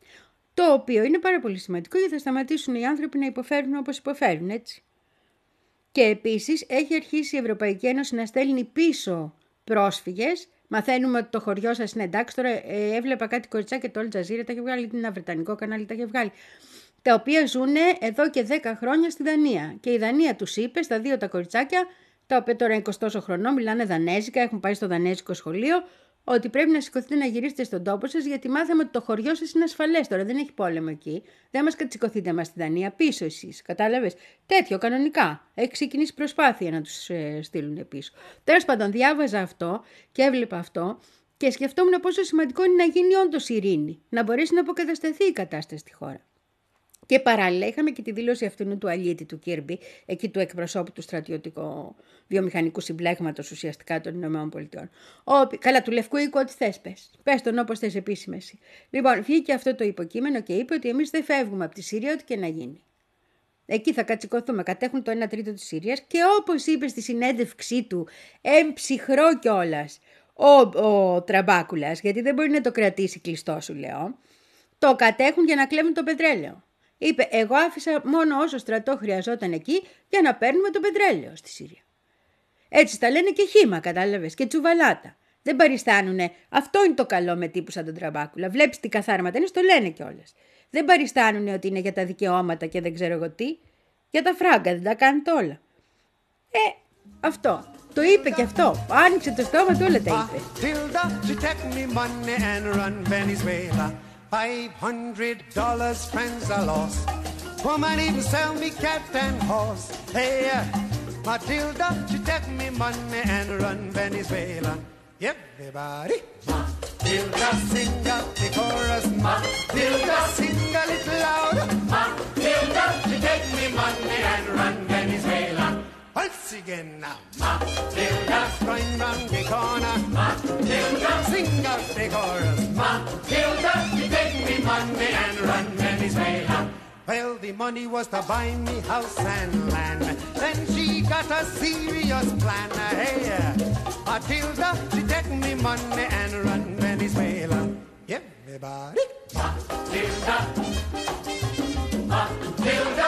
Το οποίο είναι πάρα πολύ σημαντικό γιατί θα σταματήσουν οι άνθρωποι να υποφέρουν όπως υποφέρουν, έτσι. Και επίσης έχει αρχίσει η Ευρωπαϊκή Ένωση να στέλνει πίσω πρόσφυγες. Μαθαίνουμε ότι το χωριό σας είναι εντάξει. Τώρα ε, έβλεπα κάτι κοριτσάκια, το Al Jazeera τα έχει βγάλει, ένα βρετανικό κανάλι τα έχει βγάλει. Τα οποία ζουν εδώ και δέκα χρόνια στη Δανία. Και η Δανία τους είπε στα δύο τα κοριτσάκια, τα οποία τώρα είναι είκοσι τόσο χρονών, μιλάνε δανέζικα, έχουν πάει στο δανέζικο σχολείο, ότι πρέπει να σηκωθείτε να γυρίσετε στον τόπο σας, γιατί μάθαμε ότι το χωριό σας είναι ασφαλές τώρα, δεν έχει πόλεμο εκεί. Δεν μας κατσικωθείτε μας στη Δανία, πίσω εσείς. Κατάλαβες. Τέτοιο κανονικά. Έχει ξεκινήσει προσπάθεια να τους ε, στείλουν πίσω. Τέλος πάντων, διάβαζα αυτό και έβλεπα αυτό και σκεφτόμουν πόσο σημαντικό είναι να γίνει όντως ειρήνη, να μπορέσει να αποκατασταθεί η κατάσταση στη χώρα. Και παράλληλα είχαμε και τη δήλωση αυτού του αλήτη του Κίρμπι, εκεί του εκπροσώπου του στρατιωτικού βιομηχανικού συμπλέγματος ουσιαστικά των Ηνωμένων Πολιτειών. Καλά, του Λευκού Οίκου, ό,τι θες πες. Πες τον όπως θες επίσημα εσύ. Λοιπόν, βγήκε αυτό το υποκείμενο και είπε ότι εμείς δεν φεύγουμε από τη Συρία, ό,τι και να γίνει. Εκεί θα κατσικωθούμε. Κατέχουν το ένα τρίτο της Συρίας και όπως είπε στη συνέντευξή του, εμψυχρό κιόλας, ο, ο Τραμπάκουλας, γιατί δεν μπορεί να το κρατήσει κλειστό, σου λέω, το κατέχουν για να κλέβουν το πετρέλαιο. Είπε, εγώ άφησα μόνο όσο στρατό χρειαζόταν εκεί για να παίρνουμε το πετρέλαιο στη Συρία. Έτσι τα λένε και χύμα, κατάλαβες, και τσουβαλάτα. Δεν παριστάνουνε. Αυτό είναι το καλό με τύπους σαν τον Τραμπάκουλα. Βλέπεις τι καθάρματα είναι, στο λένε κιόλας. Δεν παριστάνουνε ότι είναι για τα δικαιώματα και δεν ξέρω εγώ τι. Για τα φράγκα, δεν τα κάνετε όλα. Ε, αυτό. Το είπε και αυτό. Άνοιξε το στόμα του, όλα τα είπε. Five hundred dollars, friends are lost. Woman even sell me cat and horse. Hey, Matilda, she take me money and run Venezuela. Everybody, Matilda, sing out the chorus. Matilda, sing a little louder. Matilda, she take me money and run Venezuela. Once again now. Matilda, going round the corner. Matilda, sing out the chorus. Matilda, she take me money and run Venezuela. Well, the money was to buy me house and land. Then she got a serious plan. Hey, Matilda, she take me money and run Venezuela. Everybody. Matilda, Matilda,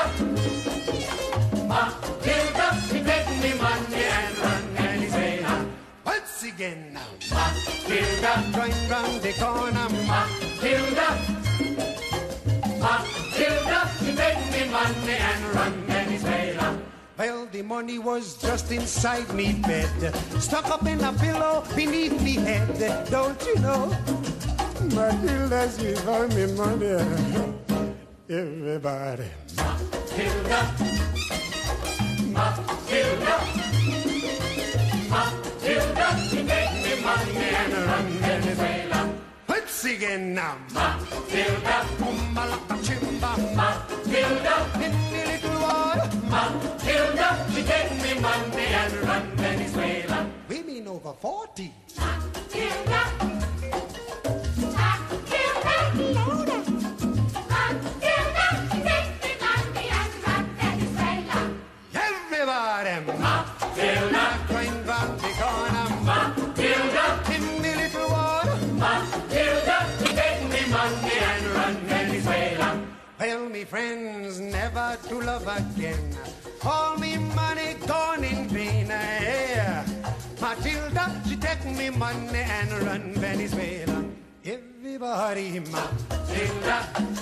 Matilda, she take me money and run Venezuela. Once again now. Matilda, going round the corner. Matilda, Matilda, she take me money and run Venezuela. Well, the money was just inside me bed, stuck up in a pillow beneath me head. Don't you know? Matilda, she found me money. Everybody. Matilda, Matilda, Matilda, she make me money and run Venezuela. Let's sing it now. Matilda, Malaka chimba. Matilda, In the little water. Matilda, she take me money and run Venezuela. Women over forty. Matilda, Matilda, Matilda, she take me money and run Venezuela. Everybody. Matilda, Train round the corner. Matilda, In the little water. Matilda, she take me money and run Venezuela. Well, me friends, never to love again. All me money gone in vain. Yeah. Matilda, she take me money and run Venezuela. Everybody, Matilda.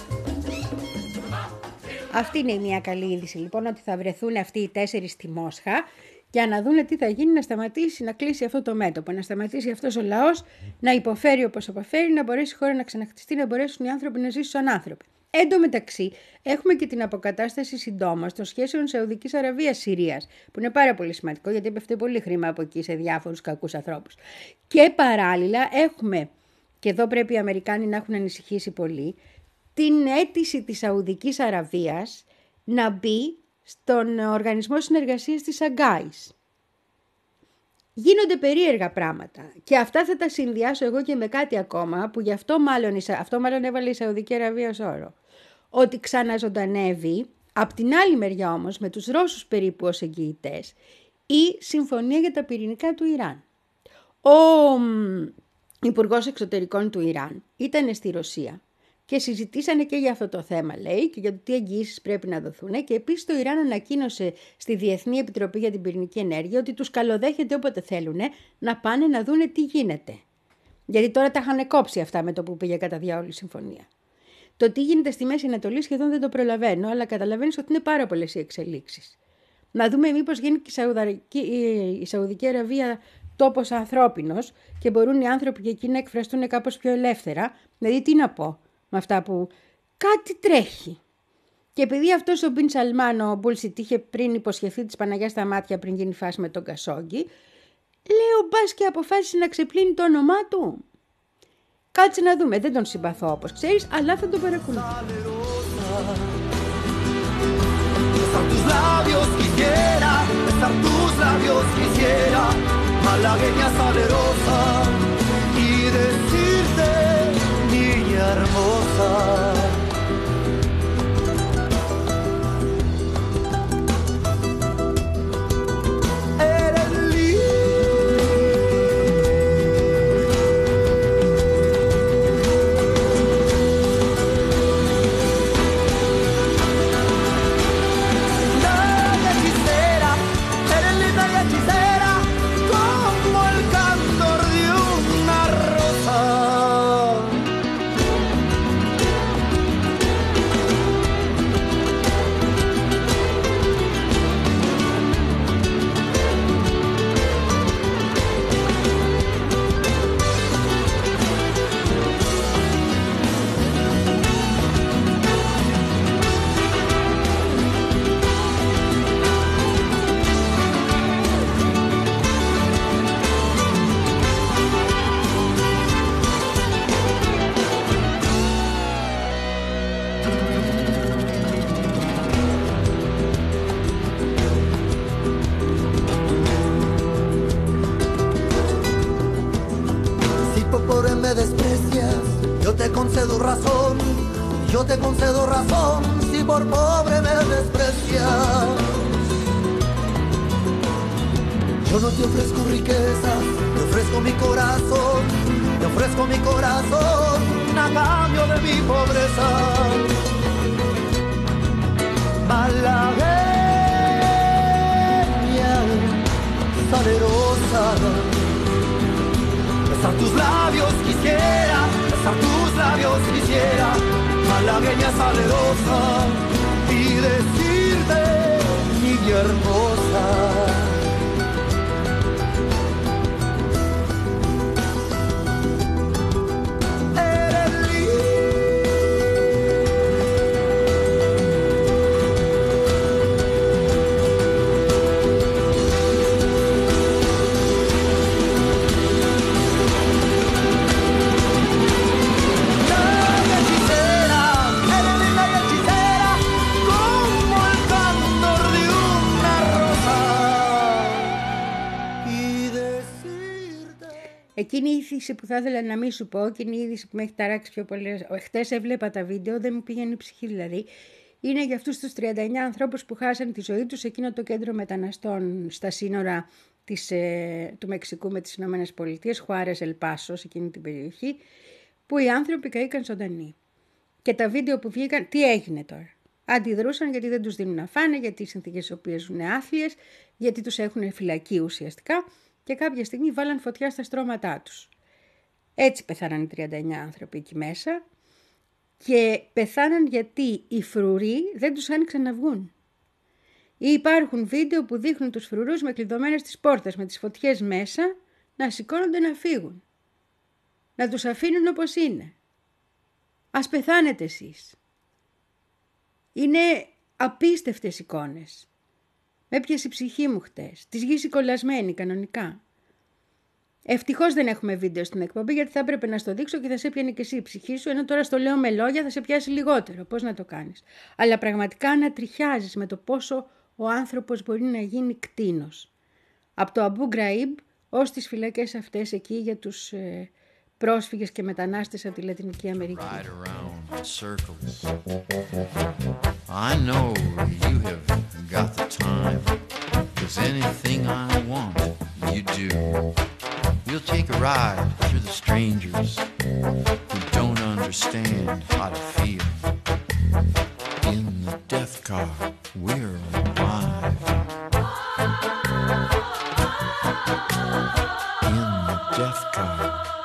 Αυτή είναι μια καλή είδηση λοιπόν, ότι θα βρεθούν αυτοί οι τέσσερις στη Μόσχα για να δούνε τι θα γίνει, να σταματήσει, να κλείσει αυτό το μέτωπο, να σταματήσει αυτός ο λαός να υποφέρει όπως υποφέρει, να μπορέσει η χώρα να ξαναχτιστεί, να μπορέσουν οι άνθρωποι να ζήσουν σαν άνθρωποι. Εν τω μεταξύ, έχουμε και την αποκατάσταση συντόμως των σχέσεων Σαουδικής Αραβίας-Συρίας, που είναι πάρα πολύ σημαντικό γιατί έπεφτε πολύ χρήμα από εκεί σε διάφορους κακούς ανθρώπους. Και παράλληλα έχουμε, και εδώ πρέπει οι Αμερικάνοι να έχουν ανησυχήσει πολύ, την αίτηση της Σαουδικής Αραβίας να μπει στον Οργανισμό Συνεργασίας της Σαγκάης. Γίνονται περίεργα πράγματα και αυτά θα τα συνδυάσω εγώ και με κάτι ακόμα, που γι' αυτό μάλλον, αυτό μάλλον έβαλε η Σαουδική Αραβία ως όρο, ότι ξαναζωντανεύει, απ' την άλλη μεριά όμως με τους Ρώσους περίπου ως εγγυητές, η συμφωνία για τα πυρηνικά του Ιράν. Ο Υπουργός Εξωτερικών του Ιράν ήταν στη Ρωσία και συζητήσανε και για αυτό το θέμα, λέει, και για το τι εγγυήσεις πρέπει να δοθούν. Και επίσης το Ιράν ανακοίνωσε στη Διεθνή Επιτροπή για την Πυρηνική Ενέργεια ότι τους καλοδέχεται όποτε θέλουν να πάνε να δούνε τι γίνεται. Γιατί τώρα τα είχαν κόψει αυτά με το που πήγε κατά διάολη η συμφωνία. Το τι γίνεται στη Μέση Ανατολή σχεδόν δεν το προλαβαίνω, αλλά καταλαβαίνεις ότι είναι πάρα πολλές οι εξελίξεις. Να δούμε μήπως γίνει και η, Σαουδαρική, η Σαουδική Αραβία τόπος ανθρώπινος και μπορούν οι άνθρωποι εκεί να εκφραστούν κάπως πιο ελεύθερα. Δηλαδή τι να πω με αυτά που κάτι τρέχει. Και επειδή αυτός ο Μπιν Σαλμάν, ο Μπούλσιτ, είχε πριν υποσχεθεί της Παναγιάς στα μάτια πριν γίνει φάση με τον Κασόγγι, λέω μπας και αποφάσισε να ξεπλύνει το όνομά του. Κάτσε να δούμε, δεν τον συμπαθώ όπως ξέρεις, αλλά θα τον παρακολουθώ. Besar tus labios quisiera, besar tus labios quisiera, malagueña salerosa, y decirte, niña hermosa. Concedo razón, yo te concedo razón, si por pobre me desprecias. Yo no te ofrezco riquezas, te ofrezco mi corazón, te ofrezco mi corazón a cambio de mi pobreza. Malagueña, salerosa, besar tus labios quisiera, besar tus labios quisiera, malagueña salerosa, y decirte, niña hermosa. Eres Εκείνη η είδηση που θα ήθελα να μην σου πω, εκείνη η είδηση που με έχει ταράξει πιο πολύ, χτες έβλεπα τα βίντεο, δεν μου πήγαινε η ψυχή δηλαδή, είναι για αυτούς τους τριάντα εννέα ανθρώπους που χάσαν τη ζωή τους σε εκείνο το κέντρο μεταναστών στα σύνορα της, ε, του Μεξικού με τις Ηνωμένες Πολιτείες, Χουάρες Ελπάσο, σε εκείνη την περιοχή, που οι άνθρωποι καήκαν ζωντανοί. Και τα βίντεο που βγήκαν, τι έγινε τώρα. Αντιδρούσαν γιατί δεν τους δίνουν να φάνε, γιατί οι συνθήκες στις οποίες ζουν άθλιες, γιατί τους έχουν φυλακή ουσιαστικά και κάποια στιγμή βάλαν φωτιά στα στρώματά τους. Έτσι πεθάναν οι τριάντα εννέα άνθρωποι εκεί μέσα και πεθάναν γιατί οι φρουροί δεν τους άνοιξαν να βγουν. Υπάρχουν βίντεο που δείχνουν τους φρουρούς με κλειδωμένες τις πόρτες, με τις φωτιές μέσα, να σηκώνονται να φύγουν. Να τους αφήνουν όπως είναι. Ας πεθάνετε εσείς. Είναι απίστευτες εικόνες. Με έπιασε η ψυχή μου χτες. Της γης κολλασμένη κανονικά. Ευτυχώς δεν έχουμε βίντεο στην εκπομπή, γιατί θα έπρεπε να στο δείξω και θα σε έπιανε και εσύ η ψυχή σου, ενώ τώρα στο λέω με λόγια θα σε πιάσει λιγότερο. Πώς να το κάνεις. Αλλά πραγματικά ανατριχιάζεις με το πόσο ο άνθρωπος μπορεί να γίνει κτήνος. Από το Αμπού Γκραΐμπ ως τις φυλακές αυτές εκεί για τους ε, πρόσφυγες και μετανάστες από τη Λατινική Αμερική. I know you have got the time, 'cause anything I want, you do. We'll take a ride through the strangers who don't understand how to feel. In the death car, we're alive. In the death car.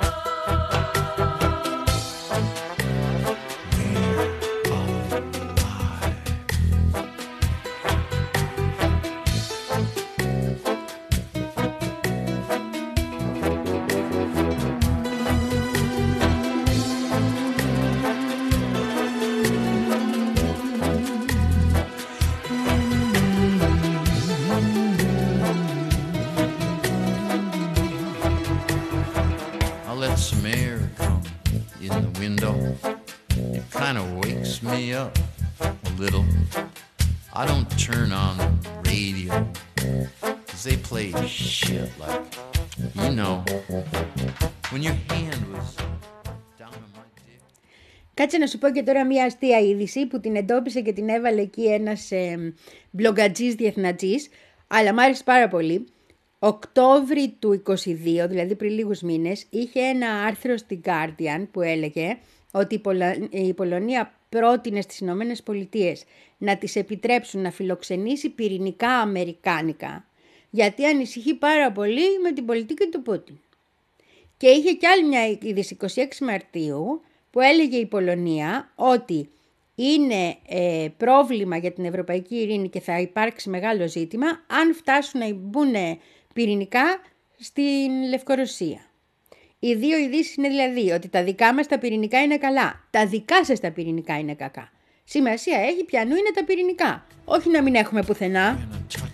I don't turn on the radio, 'cause they play shit like, you know, when your hand was down on my dick. Κάτσε να σου πω και τώρα μια αστεία είδηση που την εντόπισε και την έβαλε εκεί ένας ε, μπλογκατζής διεθνατζής, αλλά μ' άρεσε πάρα πολύ. Οκτώβρη του είκοσι δύο, δηλαδή πριν λίγους μήνες, είχε ένα άρθρο στην Guardian που έλεγε ότι η, Πολα... η Πολωνία πρότεινε στις Ηνωμένες Πολιτείες να τις επιτρέψουν να φιλοξενήσει πυρηνικά αμερικάνικα, γιατί ανησυχεί πάρα πολύ με την πολιτική του Πούτιν. Και είχε κι άλλη μια είδηση είκοσι έξι Μαρτίου που έλεγε η Πολωνία ότι είναι ε, πρόβλημα για την ευρωπαϊκή ειρήνη και θα υπάρξει μεγάλο ζήτημα αν φτάσουν να μπουν πυρηνικά στην Λευκορωσία. Οι δύο ειδήσεις είναι δηλαδή ότι τα δικά μας τα πυρηνικά είναι καλά, τα δικά σας τα πυρηνικά είναι κακά. Σημασία έχει ποιανού είναι τα πυρηνικά, όχι να μην έχουμε πουθενά.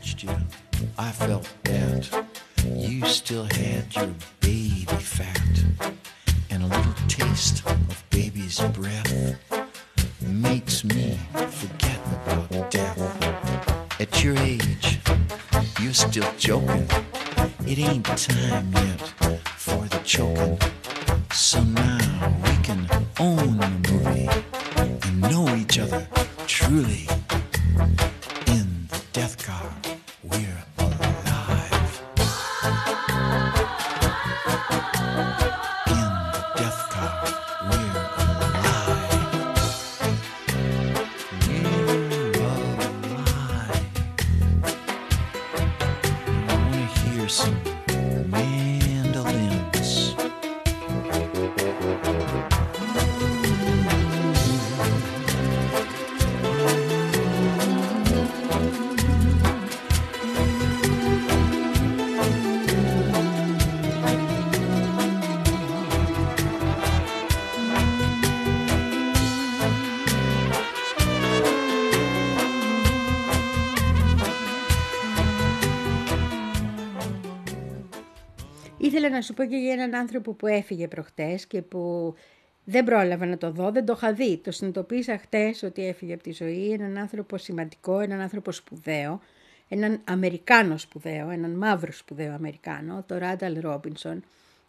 It ain't time yet for the choking, so now we can own the movie and know each other truly. In the death car, we're alive. In the death car, we're alive. We're alive. I want to hear some mandolins. Ήθελα να σου πω και για έναν άνθρωπο που έφυγε προχτές και που δεν πρόλαβα να το δω, δεν το είχα δει. Το συνειδητοποίησα χτες ότι έφυγε από τη ζωή, έναν άνθρωπο σημαντικό, έναν άνθρωπο σπουδαίο, έναν Αμερικάνο σπουδαίο, έναν μαύρο σπουδαίο Αμερικάνο, το Ράνταλ Ρόμπινσον,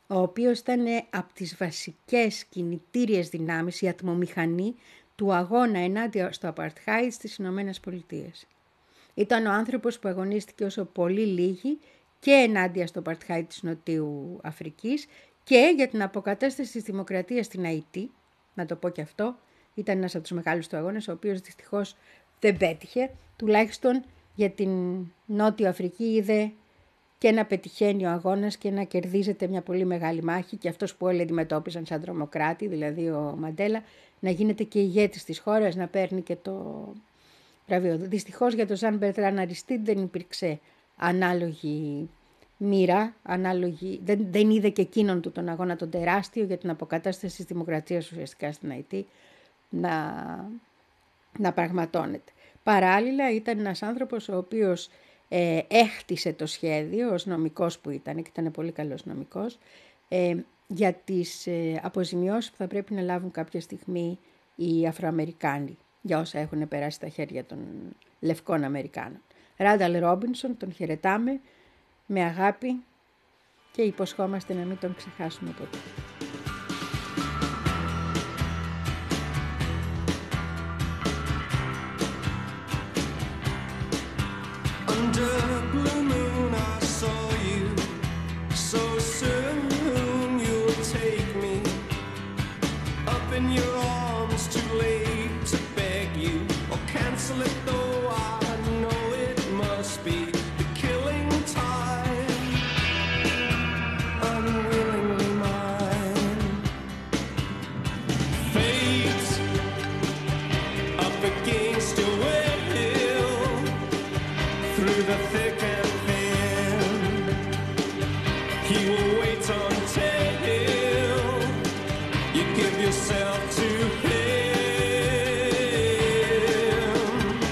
ο οποίος ήταν από τις βασικές κινητήριες δυνάμεις, η ατμομηχανή του αγώνα ενάντια στο Απαρτχάιτ στις Ηνωμένες Πολιτείες. Ήταν ο άνθρωπος που αγωνίστηκε όσο πολύ λίγοι και ενάντια στο Απαρτχάιτ της Νοτιού Αφρικής και για την αποκατάσταση της δημοκρατίας στην Αϊτή, να το πω και αυτό, ήταν ένας από τους μεγάλους του αγώνες, ο οποίος δυστυχώς δεν πέτυχε, τουλάχιστον για την Νότιο Αφρική είδε και να πετυχαίνει ο αγώνας και να κερδίζεται μια πολύ μεγάλη μάχη και αυτός που όλοι αντιμετώπιζαν σαν τρομοκράτη, δηλαδή ο Μαντέλα, να γίνεται και ηγέτης της χώρας, να παίρνει και το βραβείο. Δυστυχώς για τον Ζαν Μπερτράν Αριστίντ δεν υπήρξε ανάλογη μοίρα, ανάλογη, δεν, δεν είδε και εκείνον του τον αγώνα τον τεράστιο για την αποκατάσταση της δημοκρατίας ουσιαστικά στην Αϊτή να, να πραγματώνεται. Παράλληλα ήταν ένας άνθρωπος ο οποίος ε, έχτισε το σχέδιο ως νομικός που ήταν και ήταν πολύ καλός νομικός ε, για τις ε, αποζημιώσεις που θα πρέπει να λάβουν κάποια στιγμή οι Αφροαμερικάνοι για όσα έχουν περάσει στα χέρια των Λευκών Αμερικάνων. Ράνταλ Ρόμπινσον, τον χαιρετάμε με αγάπη και υποσχόμαστε να μην τον ξεχάσουμε ποτέ. Under blue moon I saw you, so soon you'll take me up in your arms, too late to beg you or cancel it, though I know it must be the killing time, unwillingly mine. Fate up against your will, through the thick and thin, he will wait until you give yourself to him.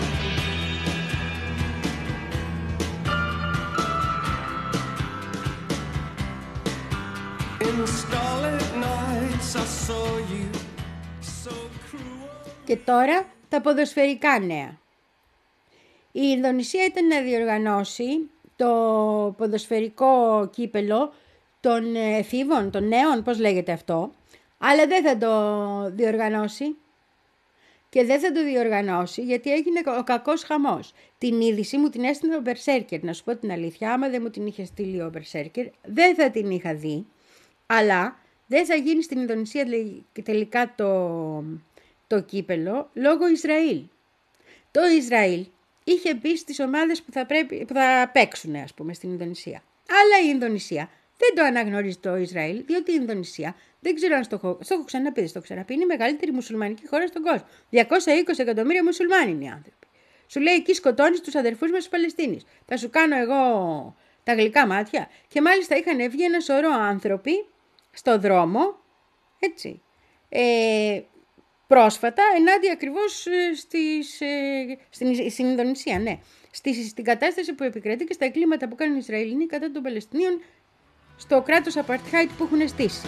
In starlit nights I saw you, so cruel. Και τώρα τα ποδοσφαιρικά νέα. Η Ινδονησία ήταν να διοργανώσει το ποδοσφαιρικό κύπελο των εφήβων, των νέων, πώς λέγεται αυτό, αλλά δεν θα το διοργανώσει. Και δεν θα το διοργανώσει γιατί έγινε ο κακός χαμός. Την είδηση μου την έστειλε ο Μπερσέρκερ, να σου πω την αλήθεια, άμα δεν μου την είχε στείλει ο Μπερσέρκερ, δεν θα την είχα δει, αλλά δεν θα γίνει στην Ινδονησία τελικά το, το κύπελο λόγω Ισραήλ. Το Ισραήλ είχε πει στις ομάδες που θα, πρέπει, που θα παίξουν, ας πούμε, στην Ινδονησία. Αλλά η Ινδονησία δεν το αναγνωρίζει το Ισραήλ, διότι η Ινδονησία, δεν ξέρω αν στο έχω, στο έχω ξαναπεί, δεν στο έχω ξαναπεί, είναι η μεγαλύτερη μουσουλμανική χώρα στον κόσμο. διακόσια είκοσι εκατομμύρια μουσουλμάνοι είναι οι άνθρωποι. Σου λέει εκεί σκοτώνεις τους αδερφούς μας της Παλαιστίνης. Θα σου κάνω εγώ τα γλυκά μάτια. Και μάλιστα είχαν βγει ένα σωρό άνθρωποι στο δρόμο, έτσι, ε, πρόσφατα, ενάντια ακριβώς στις, στην, στην Ινδονησία, ναι. Στη, στην κατάσταση που επικρατεί και στα εγκλήματα που κάνουν οι Ισραηλινοί κατά των Παλαιστινίων στο κράτος Απαρτχάιτ που έχουν στήσει.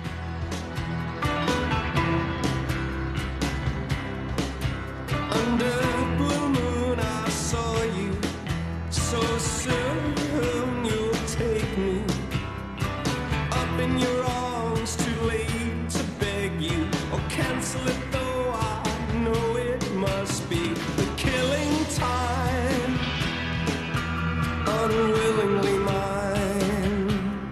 Under blue moon I saw you, so soon you'll take me up in your arms, too late to beg you or cancel it, though I know it must be the killing time, unwillingly mine.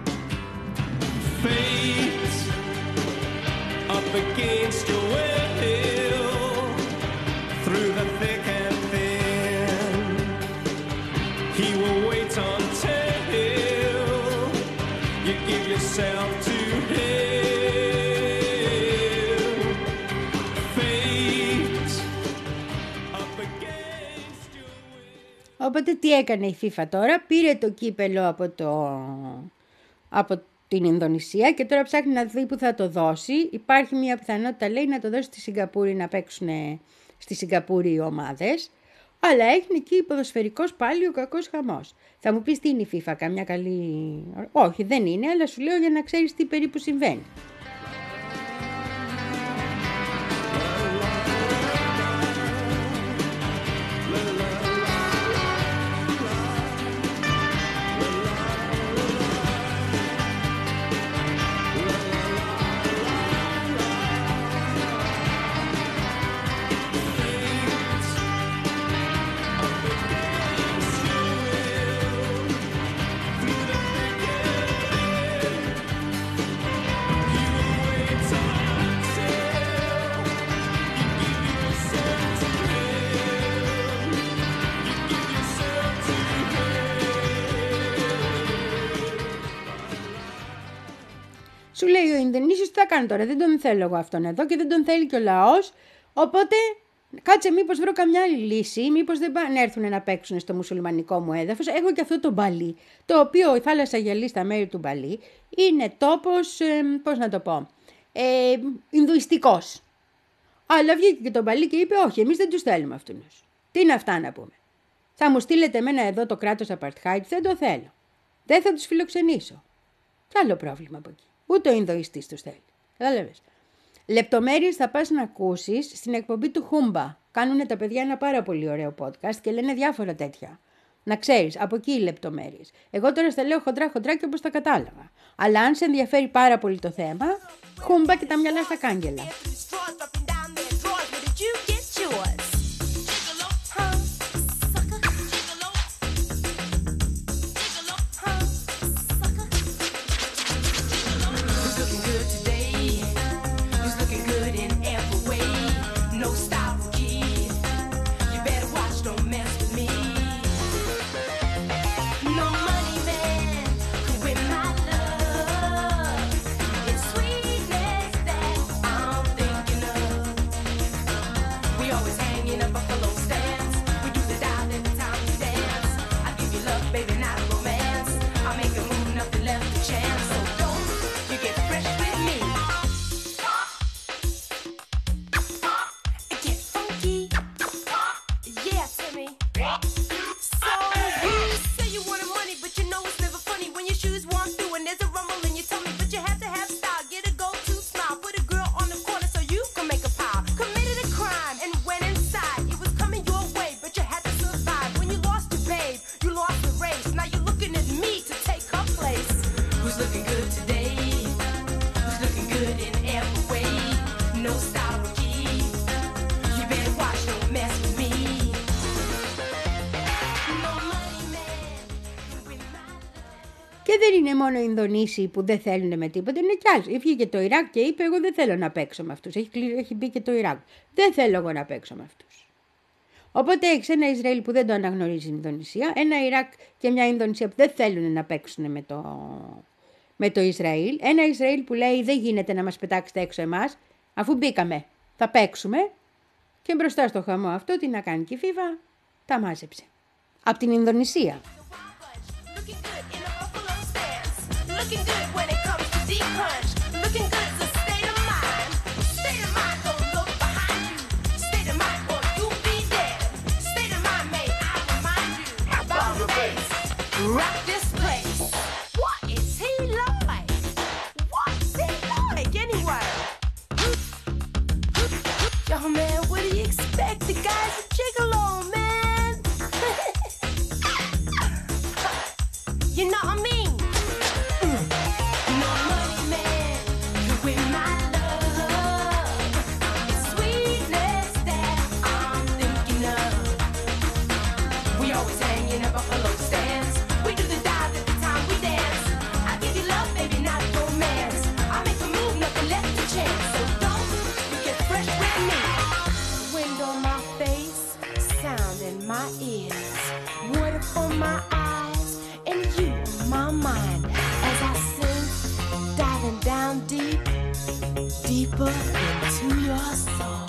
Fate up against your will, through the thick and thin, he will wait until you give yourself to him. Fate up against your will. Οπότε τι έκανε η FIFA τώρα, πήρε το κύπελο από, το, από την Ινδονησία και τώρα ψάχνει να δει που θα το δώσει. Υπάρχει μια πιθανότητα, λέει, να το δώσει στη Σιγκαπούρη, να παίξουν στη Σιγκαπούρη οι ομάδες, αλλά έχει εκεί ποδοσφαιρικός πάλι ο κακός χαμός. Θα μου πεις τι είναι η FIFA, καμιά καλή... Όχι, δεν είναι, αλλά σου λέω για να ξέρεις τι περίπου συμβαίνει. Σου λέει ο Ινδονήσιος τι θα κάνει τώρα, δεν τον θέλω εγώ αυτόν εδώ και δεν τον θέλει και ο λαός, οπότε κάτσε μήπως βρω καμιά άλλη λύση, μήπως δεν πάνε έρθουν να παίξουν στο μουσουλμανικό μου έδαφος. Έχω και αυτό το Μπαλί, το οποίο η θάλασσα γυαλί στα μέρη του Μπαλί είναι τόπος, ε, πώς να το πω, ε, Ινδουιστικός. Αλλά βγήκε και το Μπαλί και είπε όχι, εμείς δεν τους θέλουμε αυτούς. Τι είναι αυτά να πούμε. Θα μου στείλετε εμένα εδώ το κράτος Απαρτχάιτ, δεν το θέλω. Δεν θα τους φιλοξενήσω. Κι άλλο πρόβλημα από εκεί. Ούτε ο Ινδοιστής τους θέλει. Κατάλαβες. Λεπτομέρειες θα πας να ακούσεις στην εκπομπή του Χούμπα. Κάνουν τα παιδιά ένα πάρα πολύ ωραίο podcast και λένε διάφορα τέτοια. Να ξέρεις, από εκεί οι λεπτομέρειες. Εγώ τώρα στα λέω χοντρά χοντρά και όπως τα κατάλαβα. Αλλά αν σε ενδιαφέρει πάρα πολύ το θέμα, Χούμπα και τα μυαλά στα κάγκελα. Και δεν είναι μόνο οι Ινδονήσιοι που δεν θέλουν με τίποτα, είναι κι άλλοι. Βγήκε το Ιράκ και είπε: εγώ δεν θέλω να παίξω με αυτούς. Έχει, έχει μπει και το Ιράκ. Δεν θέλω εγώ να παίξω με αυτούς. Οπότε έχει ένα Ισραήλ που δεν το αναγνωρίζει η Ινδονησία, ένα Ιράκ και μια Ινδονησία που δεν θέλουν να παίξουν με το, με το Ισραήλ, ένα Ισραήλ που λέει: δεν γίνεται να μας πετάξετε έξω εμάς, αφού μπήκαμε, θα παίξουμε. Και μπροστά στο χαμό αυτό, τι να κάνει και η FIFA, τα μάζεψε. Από την Ινδονησία. Looking good when it comes to deep crunch. Looking good is a state of mind. State of mind, don't look behind you. State of mind, or you'll be dead. State of mind, may I remind you. About the bass, rock this place. What is he like? What's he like anyway? Yo man, what do you expect? The guy's a gigolo, man. You know what I mean? Deeper into your soul.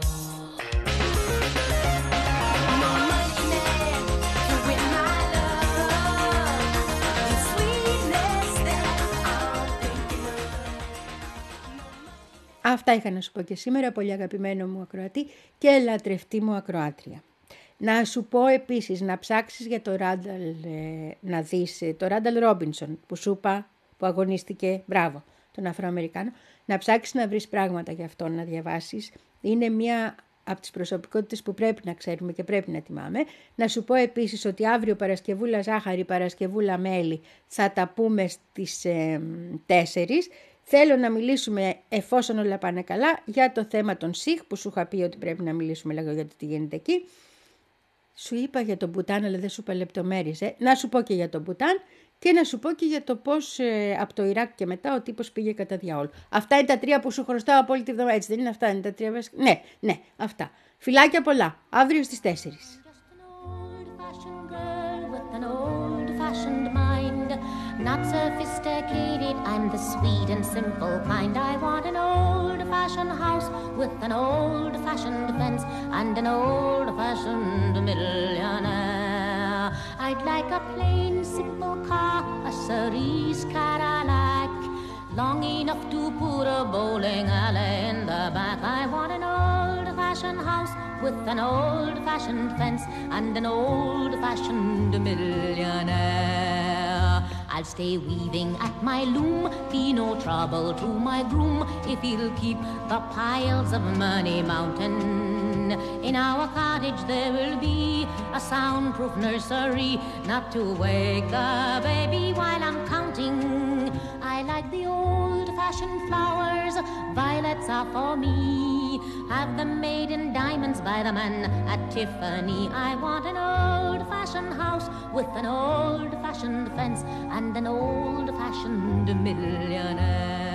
No money man can win my love. The sweetness that I'm thinking of. Αυτά είχα να σου πω και σήμερα, πολύ αγαπημένο μου ακροατή και λατρευτή μου ακροάτρια. Να σου πω επίσης να ψάξεις για το Ράνταλ, να δεις το Ράνταλ Ρόμπινσον που σου είπα, που αγωνίστηκε, μπράβο, τον Αφροαμερικάνο. Να ψάξεις να βρεις πράγματα για αυτό να διαβάσεις. Είναι μία από τις προσωπικότητες που πρέπει να ξέρουμε και πρέπει να τιμάμε. Να σου πω επίσης ότι αύριο Παρασκευούλα Ζάχαρη, Παρασκευούλα Μέλι θα τα πούμε στις ε, τέσσερις. Θέλω να μιλήσουμε, εφόσον όλα πάνε καλά, για το θέμα των ΣΥΧ που σου είχα πει ότι πρέπει να μιλήσουμε λίγο για το τι γίνεται εκεί. Σου είπα για τον Μπουτάν, αλλά δεν σου είπα λεπτομέρειες. Ε. Να σου πω και για τον Μπουτάν. Και να σου πω και για το πώς ε, από το Ιράκ και μετά ο τύπος πήγε κατά διάολο. Αυτά είναι τα τρία που σου χρωστάω από όλη τη βδομάδα. Έτσι δεν είναι αυτά, είναι τα τρία βασικά. Ναι, ναι, αυτά. Φιλάκια πολλά. Αύριο στις τέσσερις. not sophisticated, I'm the sweet and simple kind. I want an old-fashioned house with an old-fashioned fence and an old-fashioned millionaire. I'd like a plain, simple car, a cerise Cadillac, long enough to put a bowling alley in the back. I want an old-fashioned house with an old-fashioned fence and an old-fashioned millionaire. I'll stay weaving at my loom, be no trouble to my groom if he'll keep the piles of money mountain. In our cottage there will be a soundproof nursery, not to wake the baby while I'm counting. I like the old-fashioned flowers, violets are for me. Have them made in diamonds by the man at Tiffany. I want an old-fashioned house with an old-fashioned fence and an old-fashioned millionaire.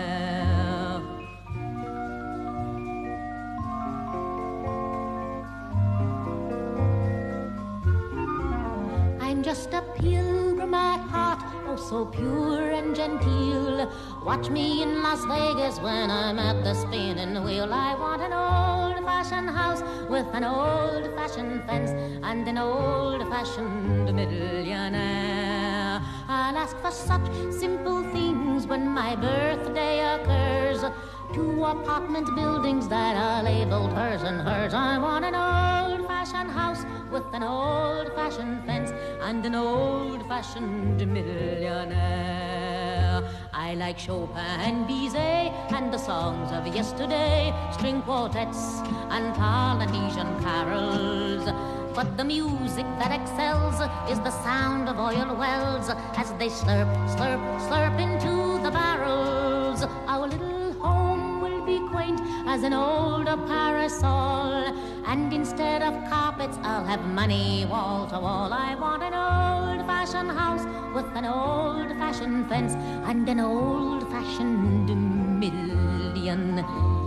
I'm just a pilgrim at heart, oh so pure and genteel. Watch me in Las Vegas when I'm at the spinning wheel. I want an old-fashioned house with an old-fashioned fence and an old-fashioned millionaire. I'll ask for such simple things when my birthday occurs. Two apartment buildings that are labeled hers and hers. I want an old-fashioned house with an old-fashioned fence and an old-fashioned millionaire. I like Chopin and Bizet and the songs of yesterday, string quartets and Polynesian carols. But the music that excels is the sound of oil wells as they slurp, slurp, slurp into the barrels. Our little home will be quaint as an old parasol, and instead of carpets I'll have money wall to wall. I want an old-fashioned house with an old-fashioned fence and an old-fashioned million.